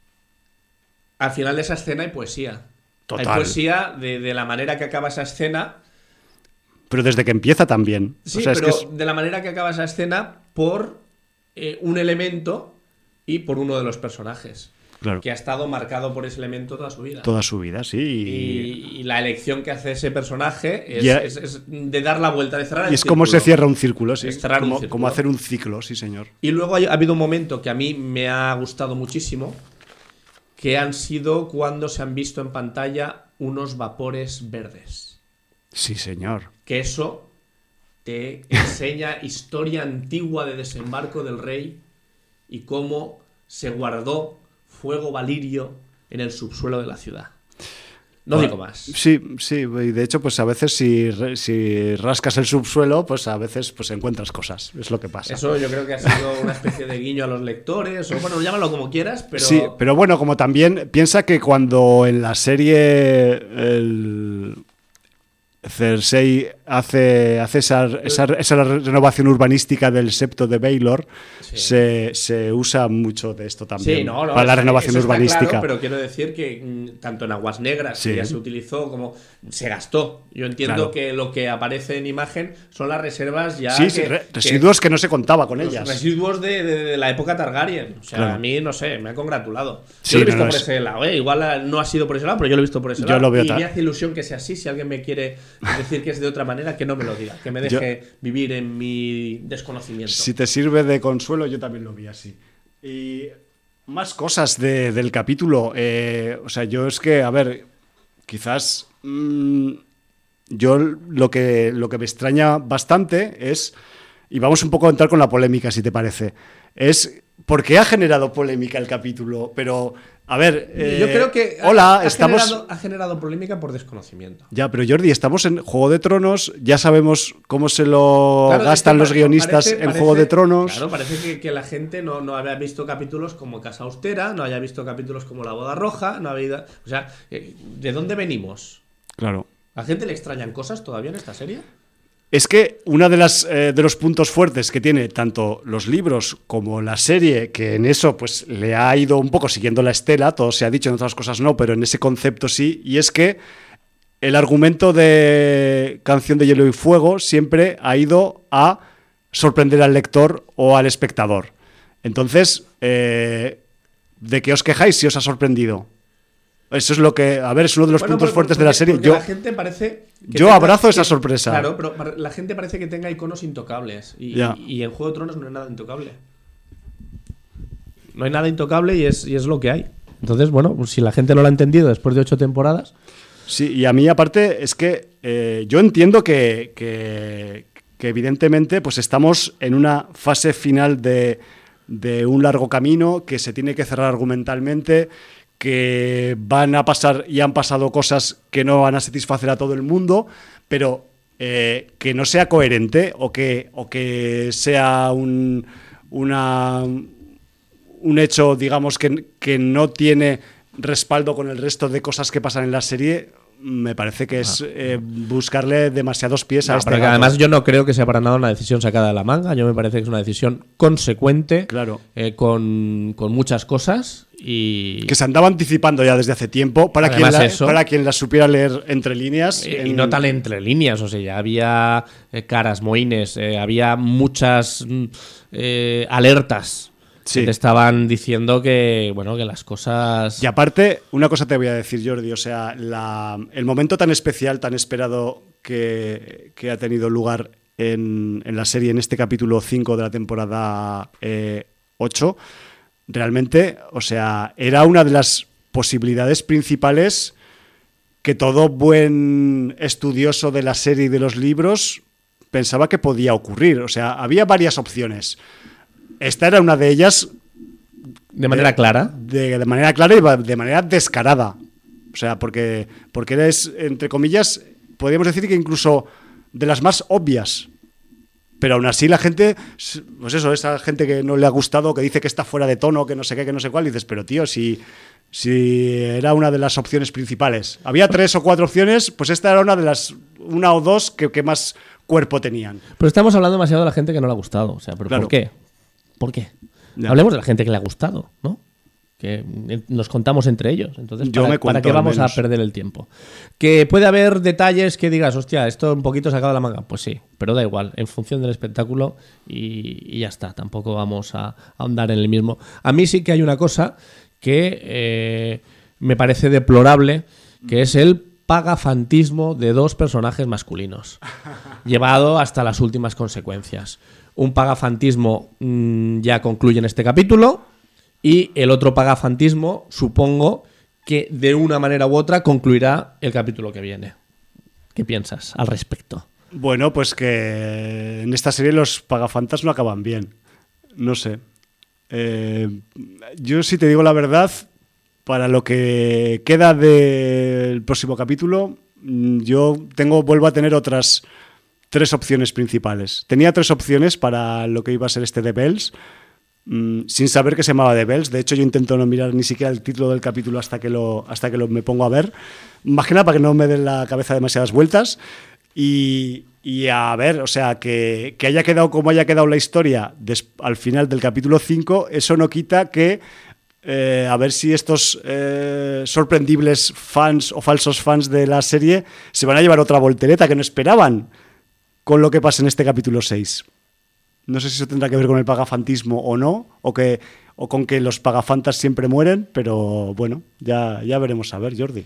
al final de esa escena hay poesía. Total. Hay poesía de, de la manera que acaba esa escena. Pero desde que empieza también. Sí, o sea, pero es que es... de la manera que acaba esa escena por eh, un elemento y por uno de los personajes. Claro. Que ha estado marcado por ese elemento toda su vida. Toda su vida, sí. Y, y la elección que hace ese personaje es, yeah. es, es de dar la vuelta, de cerrar el Y es círculo. como se cierra un círculo, sí. Es cerrar como, un círculo. como hacer un ciclo, sí, señor. Y luego ha habido un momento que a mí me ha gustado muchísimo, que han sido cuando se han visto en pantalla unos vapores verdes. Sí, señor. Que eso te enseña historia antigua de desembarco del rey y cómo se guardó fuego valirio en el subsuelo de la ciudad. No bueno, digo más. Sí, sí, y de hecho, pues a veces si, si rascas el subsuelo, pues a veces pues encuentras cosas, es lo que pasa. Eso yo creo que ha sido una especie de guiño a los lectores, o bueno, llámalo como quieras, pero... Sí, pero bueno, como también piensa que cuando en la serie el Cersei hace, hace esa, esa, esa renovación urbanística del septo de Baelor, sí. se, se usa mucho de esto también, sí, no, no, para la eso, renovación eso urbanística. Claro, pero quiero decir que mm, tanto en Aguas Negras, sí. que ya se utilizó, como se gastó. Yo entiendo claro. que lo que aparece en imagen son las reservas ya... Sí, que, sí, re residuos que, que no se contaba con los ellas. Residuos de, de, de la época Targaryen. O sea, claro. a mí, no sé, me ha congratulado. Sí, yo lo he visto no, no por es... ese lado, ¿eh? Igual no ha sido por ese lado, pero yo lo he visto por ese yo lado. Lo veo y tal. me hace ilusión que sea así. Si alguien me quiere decir que es de otra manera, que no me lo diga. Que me deje yo... vivir en mi desconocimiento. Si te sirve de consuelo, yo también lo vi así. Y más cosas de, del capítulo. Eh, o sea, yo es que, a ver, quizás mmm, yo lo que, lo que me extraña bastante es, y vamos un poco a entrar con la polémica, si te parece, es porque ha generado polémica el capítulo, pero... A ver, eh, yo creo que hola, ha, ha estamos... Generado, ha generado polémica por desconocimiento. Ya, pero Jordi, estamos en Juego de Tronos, ya sabemos cómo se lo claro, gastan los guionistas parece, en parece, Juego de Tronos. Claro, parece que, que la gente no, no había visto capítulos como Casa Austera, no haya visto capítulos como La Boda Roja, no había... O sea, ¿de dónde venimos? Claro. ¿A la gente le extrañan cosas todavía en esta serie? Es que uno de, las, eh, de los puntos fuertes que tiene tanto los libros como la serie, que en eso pues le ha ido un poco siguiendo la estela, todo se ha dicho, en otras cosas no, pero en ese concepto sí, y es que el argumento de Canción de Hielo y Fuego siempre ha ido a sorprender al lector o al espectador. Entonces, eh, ¿de qué os quejáis si os ha sorprendido? Eso es lo que, a ver, es uno de los bueno, puntos porque, fuertes porque, de la serie. Yo, la gente parece que yo tenga, abrazo que, esa sorpresa. Claro, pero la gente parece que tenga iconos intocables. Y, y, y en Juego de Tronos no hay nada intocable. No hay nada intocable y es, y es lo que hay. Entonces, bueno, pues si la gente no lo ha entendido después de ocho temporadas. Sí, y a mí aparte es que eh, yo entiendo que, que, que evidentemente pues estamos en una fase final de, de un largo camino que se tiene que cerrar argumentalmente, que van a pasar y han pasado cosas que no van a satisfacer a todo el mundo, pero eh, que no sea coherente o que, o que sea un, una, un hecho, digamos, que, que no tiene respaldo con el resto de cosas que pasan en la serie, me parece que es eh, buscarle demasiados pies a no, este gato. Además yo no creo que sea para nada una decisión sacada de la manga. Yo me parece que es una decisión consecuente, claro. eh, con, con muchas cosas y que se andaba anticipando ya desde hace tiempo para, quien la, eso, para quien la supiera leer entre líneas. Y, en... y no tan entre líneas, o sea, ya había eh, caras, mohines, eh, había muchas eh, alertas. Sí. Que te estaban diciendo que, bueno, que las cosas... Y aparte, una cosa te voy a decir, Jordi, o sea, la, el momento tan especial, tan esperado que, que ha tenido lugar en, en la serie, en este capítulo cinco de la temporada eh, ocho, realmente, o sea, era una de las posibilidades principales que todo buen estudioso de la serie y de los libros pensaba que podía ocurrir. O sea, había varias opciones. Esta era una de ellas. De manera de, clara. De, de manera clara y de manera descarada. O sea, porque, porque eres, entre comillas, podríamos decir que incluso de las más obvias. Pero aún así la gente, pues eso, esa gente que no le ha gustado, que dice que está fuera de tono, que no sé qué, que no sé cuál, y dices, pero tío, si, si era una de las opciones principales. Había tres o cuatro opciones, pues esta era una de las, una o dos que, que más cuerpo tenían. Pero estamos hablando demasiado de la gente que no le ha gustado. O sea, ¿pero claro. ¿por qué? ¿Por qué? Ya. Hablemos de la gente que le ha gustado, ¿no? Que nos contamos entre ellos. Entonces, Yo ¿para, me cuento, ¿para qué vamos a perder el tiempo? Que puede haber detalles que digas, hostia, esto un poquito sacado de la manga. Pues sí, pero da igual, en función del espectáculo y, y ya está. Tampoco vamos a, a ahondar en el mismo. A mí sí que hay una cosa que eh, me parece deplorable, que es el pagafantismo de dos personajes masculinos, llevado hasta las últimas consecuencias. Un pagafantismo mmm, ya concluye en este capítulo y el otro pagafantismo supongo que de una manera u otra concluirá el capítulo que viene. ¿Qué piensas al respecto? Bueno, pues que en esta serie los pagafantas no acaban bien. No sé. Eh, yo, si te digo la verdad, para lo que queda del próximo capítulo, yo tengo, vuelvo a tener otras tres opciones principales. Tenía tres opciones para lo que iba a ser este The Bells, mmm, sin saber que se llamaba The Bells. De hecho, yo intento no mirar ni siquiera el título del capítulo hasta que lo, hasta que lo me pongo a ver. Más que nada para que no me den la cabeza demasiadas vueltas. Y, y a ver, o sea, que, que haya quedado como haya quedado la historia des, al final del capítulo cinco, eso no quita que eh, a ver si estos eh, sorprendibles fans o falsos fans de la serie se van a llevar otra voltereta que no esperaban con lo que pasa en este capítulo seis. No sé si eso tendrá que ver con el pagafantismo o no, o, que, o con que los pagafantas siempre mueren, pero bueno, ya, ya veremos a ver, Jordi.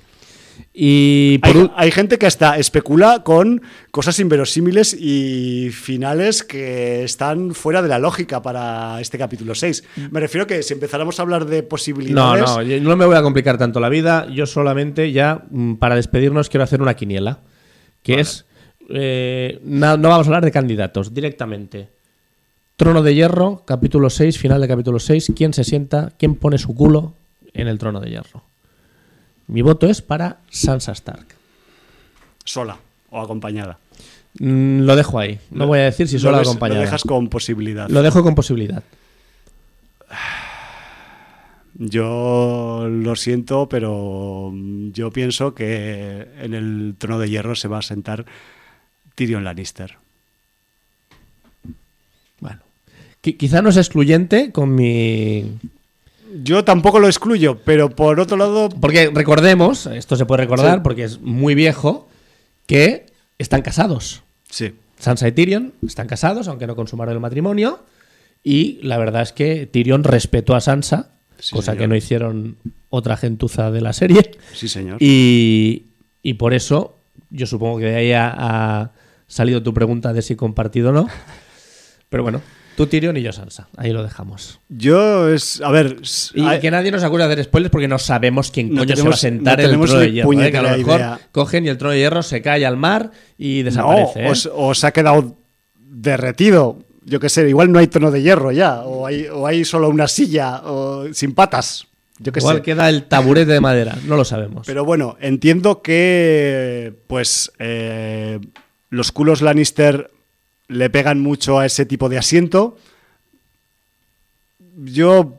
Y por hay, un... hay gente que hasta especula con cosas inverosímiles y finales que están fuera de la lógica para este capítulo seis. Me refiero que si empezáramos a hablar de posibilidades... No, no, yo no me voy a complicar tanto la vida. Yo solamente ya, para despedirnos, quiero hacer una quiniela, que vale. es... Eh, no, no vamos a hablar de candidatos, directamente. Trono de Hierro, capítulo seis, final de capítulo seis. ¿Quién se sienta, quién pone su culo en el Trono de Hierro? Mi voto es para Sansa Stark. Sola o acompañada. Mm, lo dejo ahí. No lo, voy a decir si sola o acompañada. Lo dejas con posibilidad. Lo dejo con posibilidad. Yo lo siento, pero yo pienso que en el Trono de Hierro se va a sentar Tyrion Lannister. Bueno, Qu- quizá no es excluyente con mi... Yo tampoco lo excluyo, pero por otro lado... Porque recordemos, esto se puede recordar Sí. porque es muy viejo, que están casados. Sí. Sansa y Tyrion están casados, aunque no consumaron el matrimonio. Y la verdad es que Tyrion respetó a Sansa, Sí, cosa señor. que no hicieron otra gentuza de la serie. Sí, señor. Y, y por eso, yo supongo que de ahí ha, ha salido tu pregunta de si compartido o no. Pero bueno, tú Tyrion y yo Sansa. Ahí lo dejamos. Yo es... A ver... Y hay- que nadie nos acuerde de hacer spoilers porque no sabemos quién No coño se va a tenemos- sentar no en el tenemos trono de ni hierro. ¿eh? Que a puñetera lo mejor idea. cogen y el trono de hierro se cae al mar y No, desaparece. ¿eh? o, se- o se ha quedado derretido. Yo qué sé, igual no hay Trono de Hierro ya. O hay, o hay solo una silla o sin patas. Yo qué Igual sé. queda el taburete de madera, no lo sabemos. Pero bueno, entiendo que pues eh, los culos Lannister le pegan mucho a ese tipo de asiento. Yo,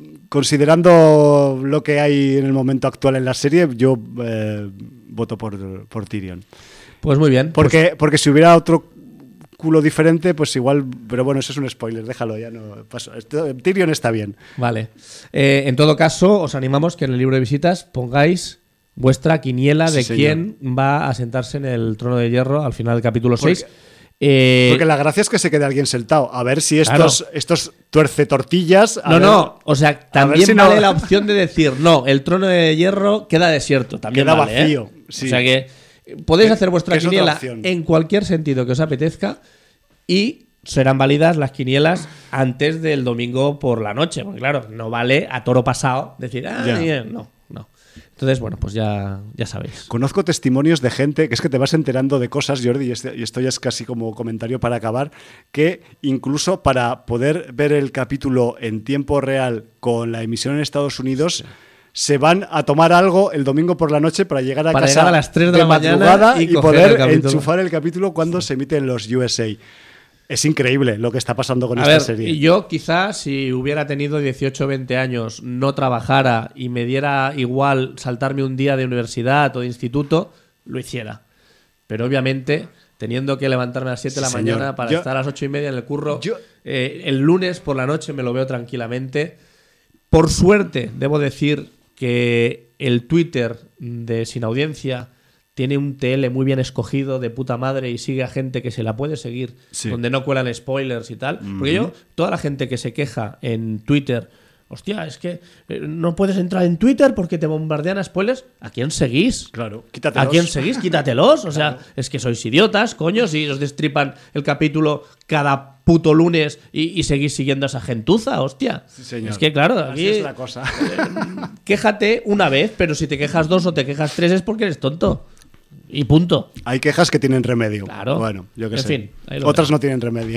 considerando lo que hay en el momento actual en la serie, yo eh, voto por, por Tyrion. Pues muy bien. Porque, porque si hubiera otro culo diferente, pues igual... Pero bueno, eso es un spoiler, déjalo, ya no paso. Esto- Tyrion está bien. Pues, vale. Eh, en todo caso, os animamos que en el libro de visitas pongáis vuestra quiniela Sí, de señor. quién va a sentarse en el trono de hierro al final del capítulo Porque- seis. Eh, Porque la gracia es que se quede alguien sentado. A ver si Claro. estos, estos tuerce tortillas... a No, ver- no, o sea, también si no- vale la opción de decir, no, el trono de hierro queda desierto, también Queda vale, ¿eh? vacío, sí. O sea que eh, podéis Que- hacer vuestra que es otra quiniela opción. en cualquier sentido que os apetezca y serán válidas las quinielas antes del domingo por la noche, porque claro, no vale a toro pasado decir, ah, Ya. bien, no, no. Entonces, bueno, pues ya, ya sabéis. Conozco testimonios de gente, que es que te vas enterando de cosas, Jordi, y este- y esto ya es casi como comentario para acabar, que incluso para poder ver el capítulo en tiempo real con la emisión en Estados Unidos, se van a tomar algo el domingo por la noche para llegar a Para casa llegar a las tres de la mañana madrugada y y, coger poder el capítulo. enchufar el capítulo cuando se emite en los U S A. Es increíble lo que está pasando con A esta ver, serie. yo quizás si hubiera tenido dieciocho o veinte años, no trabajara y me diera igual saltarme un día de universidad o de instituto, lo hiciera. Pero obviamente, teniendo que levantarme a las siete de la Sí, señor. mañana para Yo- estar a las ocho y media en el curro, yo- eh, el lunes por la noche me lo veo tranquilamente. Por suerte, debo decir que el Twitter de Sin Audiencia tiene un T L muy bien escogido de puta madre y sigue a gente que se la puede seguir, Sí. donde no cuelan spoilers y tal. Porque yo, toda la gente que se queja en Twitter, hostia, es que eh, no puedes entrar en Twitter porque te bombardean a spoilers. ¿A quién seguís? Claro, quítatelos. ¿A quién seguís? Quítatelos. O sea, es que sois idiotas, coño, si os destripan el capítulo cada puto lunes y, y seguís siguiendo a esa gentuza, hostia. Sí, señor. Es que claro, Así aquí es la cosa. quéjate una vez, pero si te quejas dos o te quejas tres es porque eres tonto. Y punto. Hay quejas que tienen remedio. Claro. Bueno, yo qué En sé. fin, ahí lo Otras dejo. no tienen remedio.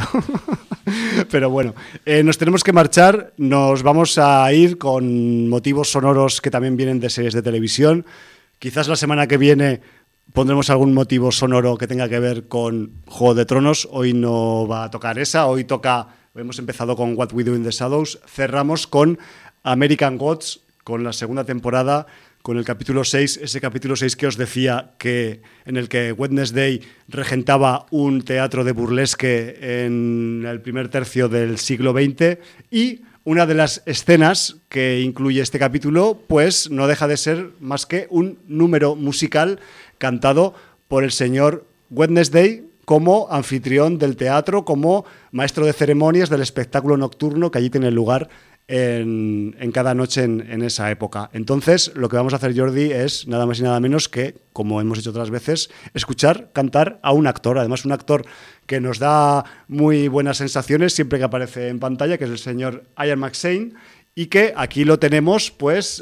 Pero bueno, eh, nos tenemos que marchar. Nos vamos a ir con motivos sonoros que también vienen de series de televisión. Quizás la semana que viene pondremos algún motivo sonoro que tenga que ver con Juego de Tronos. Hoy no va a tocar esa. Hoy toca, hemos empezado con What We Do in the Shadows. Cerramos con American Gods, con la segunda temporada, con el capítulo seis, ese capítulo seis que os decía que en el que Wednesday regentaba un teatro de burlesque en el primer tercio del siglo veinte, y una de las escenas que incluye este capítulo pues no deja de ser más que un número musical cantado por el señor Wednesday como anfitrión del teatro, como maestro de ceremonias del espectáculo nocturno que allí tiene lugar En, en cada noche en, en esa época. Entonces, lo que vamos a hacer, Jordi, es nada más y nada menos que, como hemos hecho otras veces, escuchar cantar a un actor. Además, un actor que nos da muy buenas sensaciones siempre que aparece en pantalla, que es el señor Ian McShane, y que aquí lo tenemos pues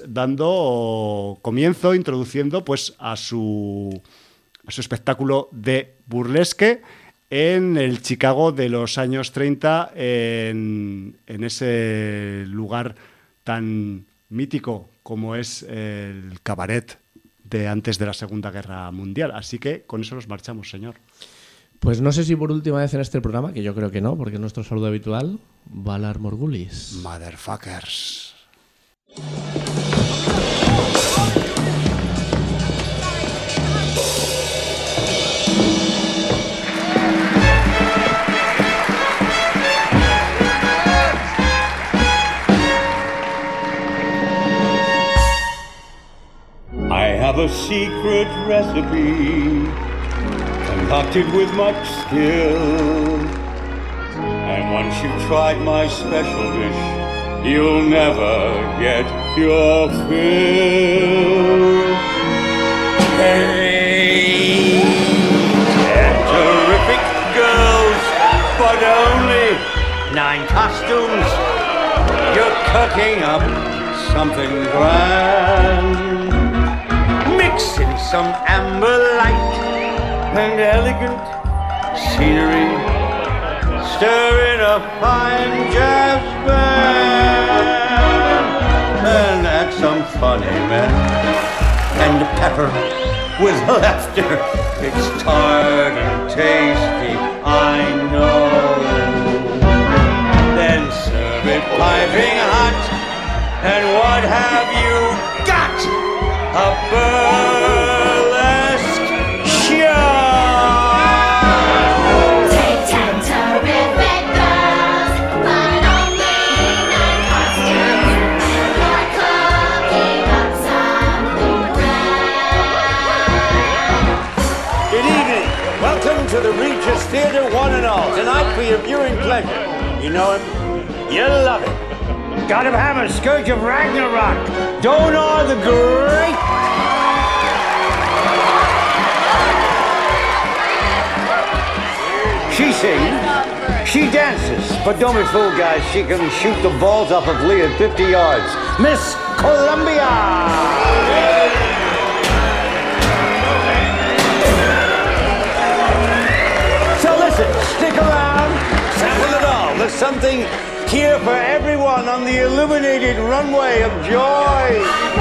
dando comienzo, introduciendo pues a su, a su espectáculo de burlesque en el Chicago de los años treinta, en, en ese lugar tan mítico como es el cabaret de antes de la Segunda Guerra Mundial. Así que con eso nos marchamos, señor. Pues no sé si por última vez en este programa, que yo creo que no, porque es nuestro saludo habitual, Valar Morgulis. Motherfuckers. I have a secret recipe concocted with much skill, and once you've tried my special dish, you'll never get your fill. Hey, ten terrific girls, but only nine costumes. You're cooking up something grand. Mix in some amber light and elegant scenery. Stir in a fine jazz band and add some funny men and pepper with laughter. It's tart and tasty, I know. Then serve it piping hot, and what have you got? A burlesque show! Take ten terrific girls, but only nine costumes. You're cooking up something grand. Good evening. Welcome to the Regis Theatre, one and all. Tonight for your viewing pleasure. You know him? You'll love it. God of Hammer, Scourge of Ragnarok, Donar the Great. She sings, she dances, but don't be fooled, guys. She can shoot the balls off of Lee at fifty yards. Miss Columbia. So listen, stick around, sample it all. There's something here for everyone on the illuminated runway of joy.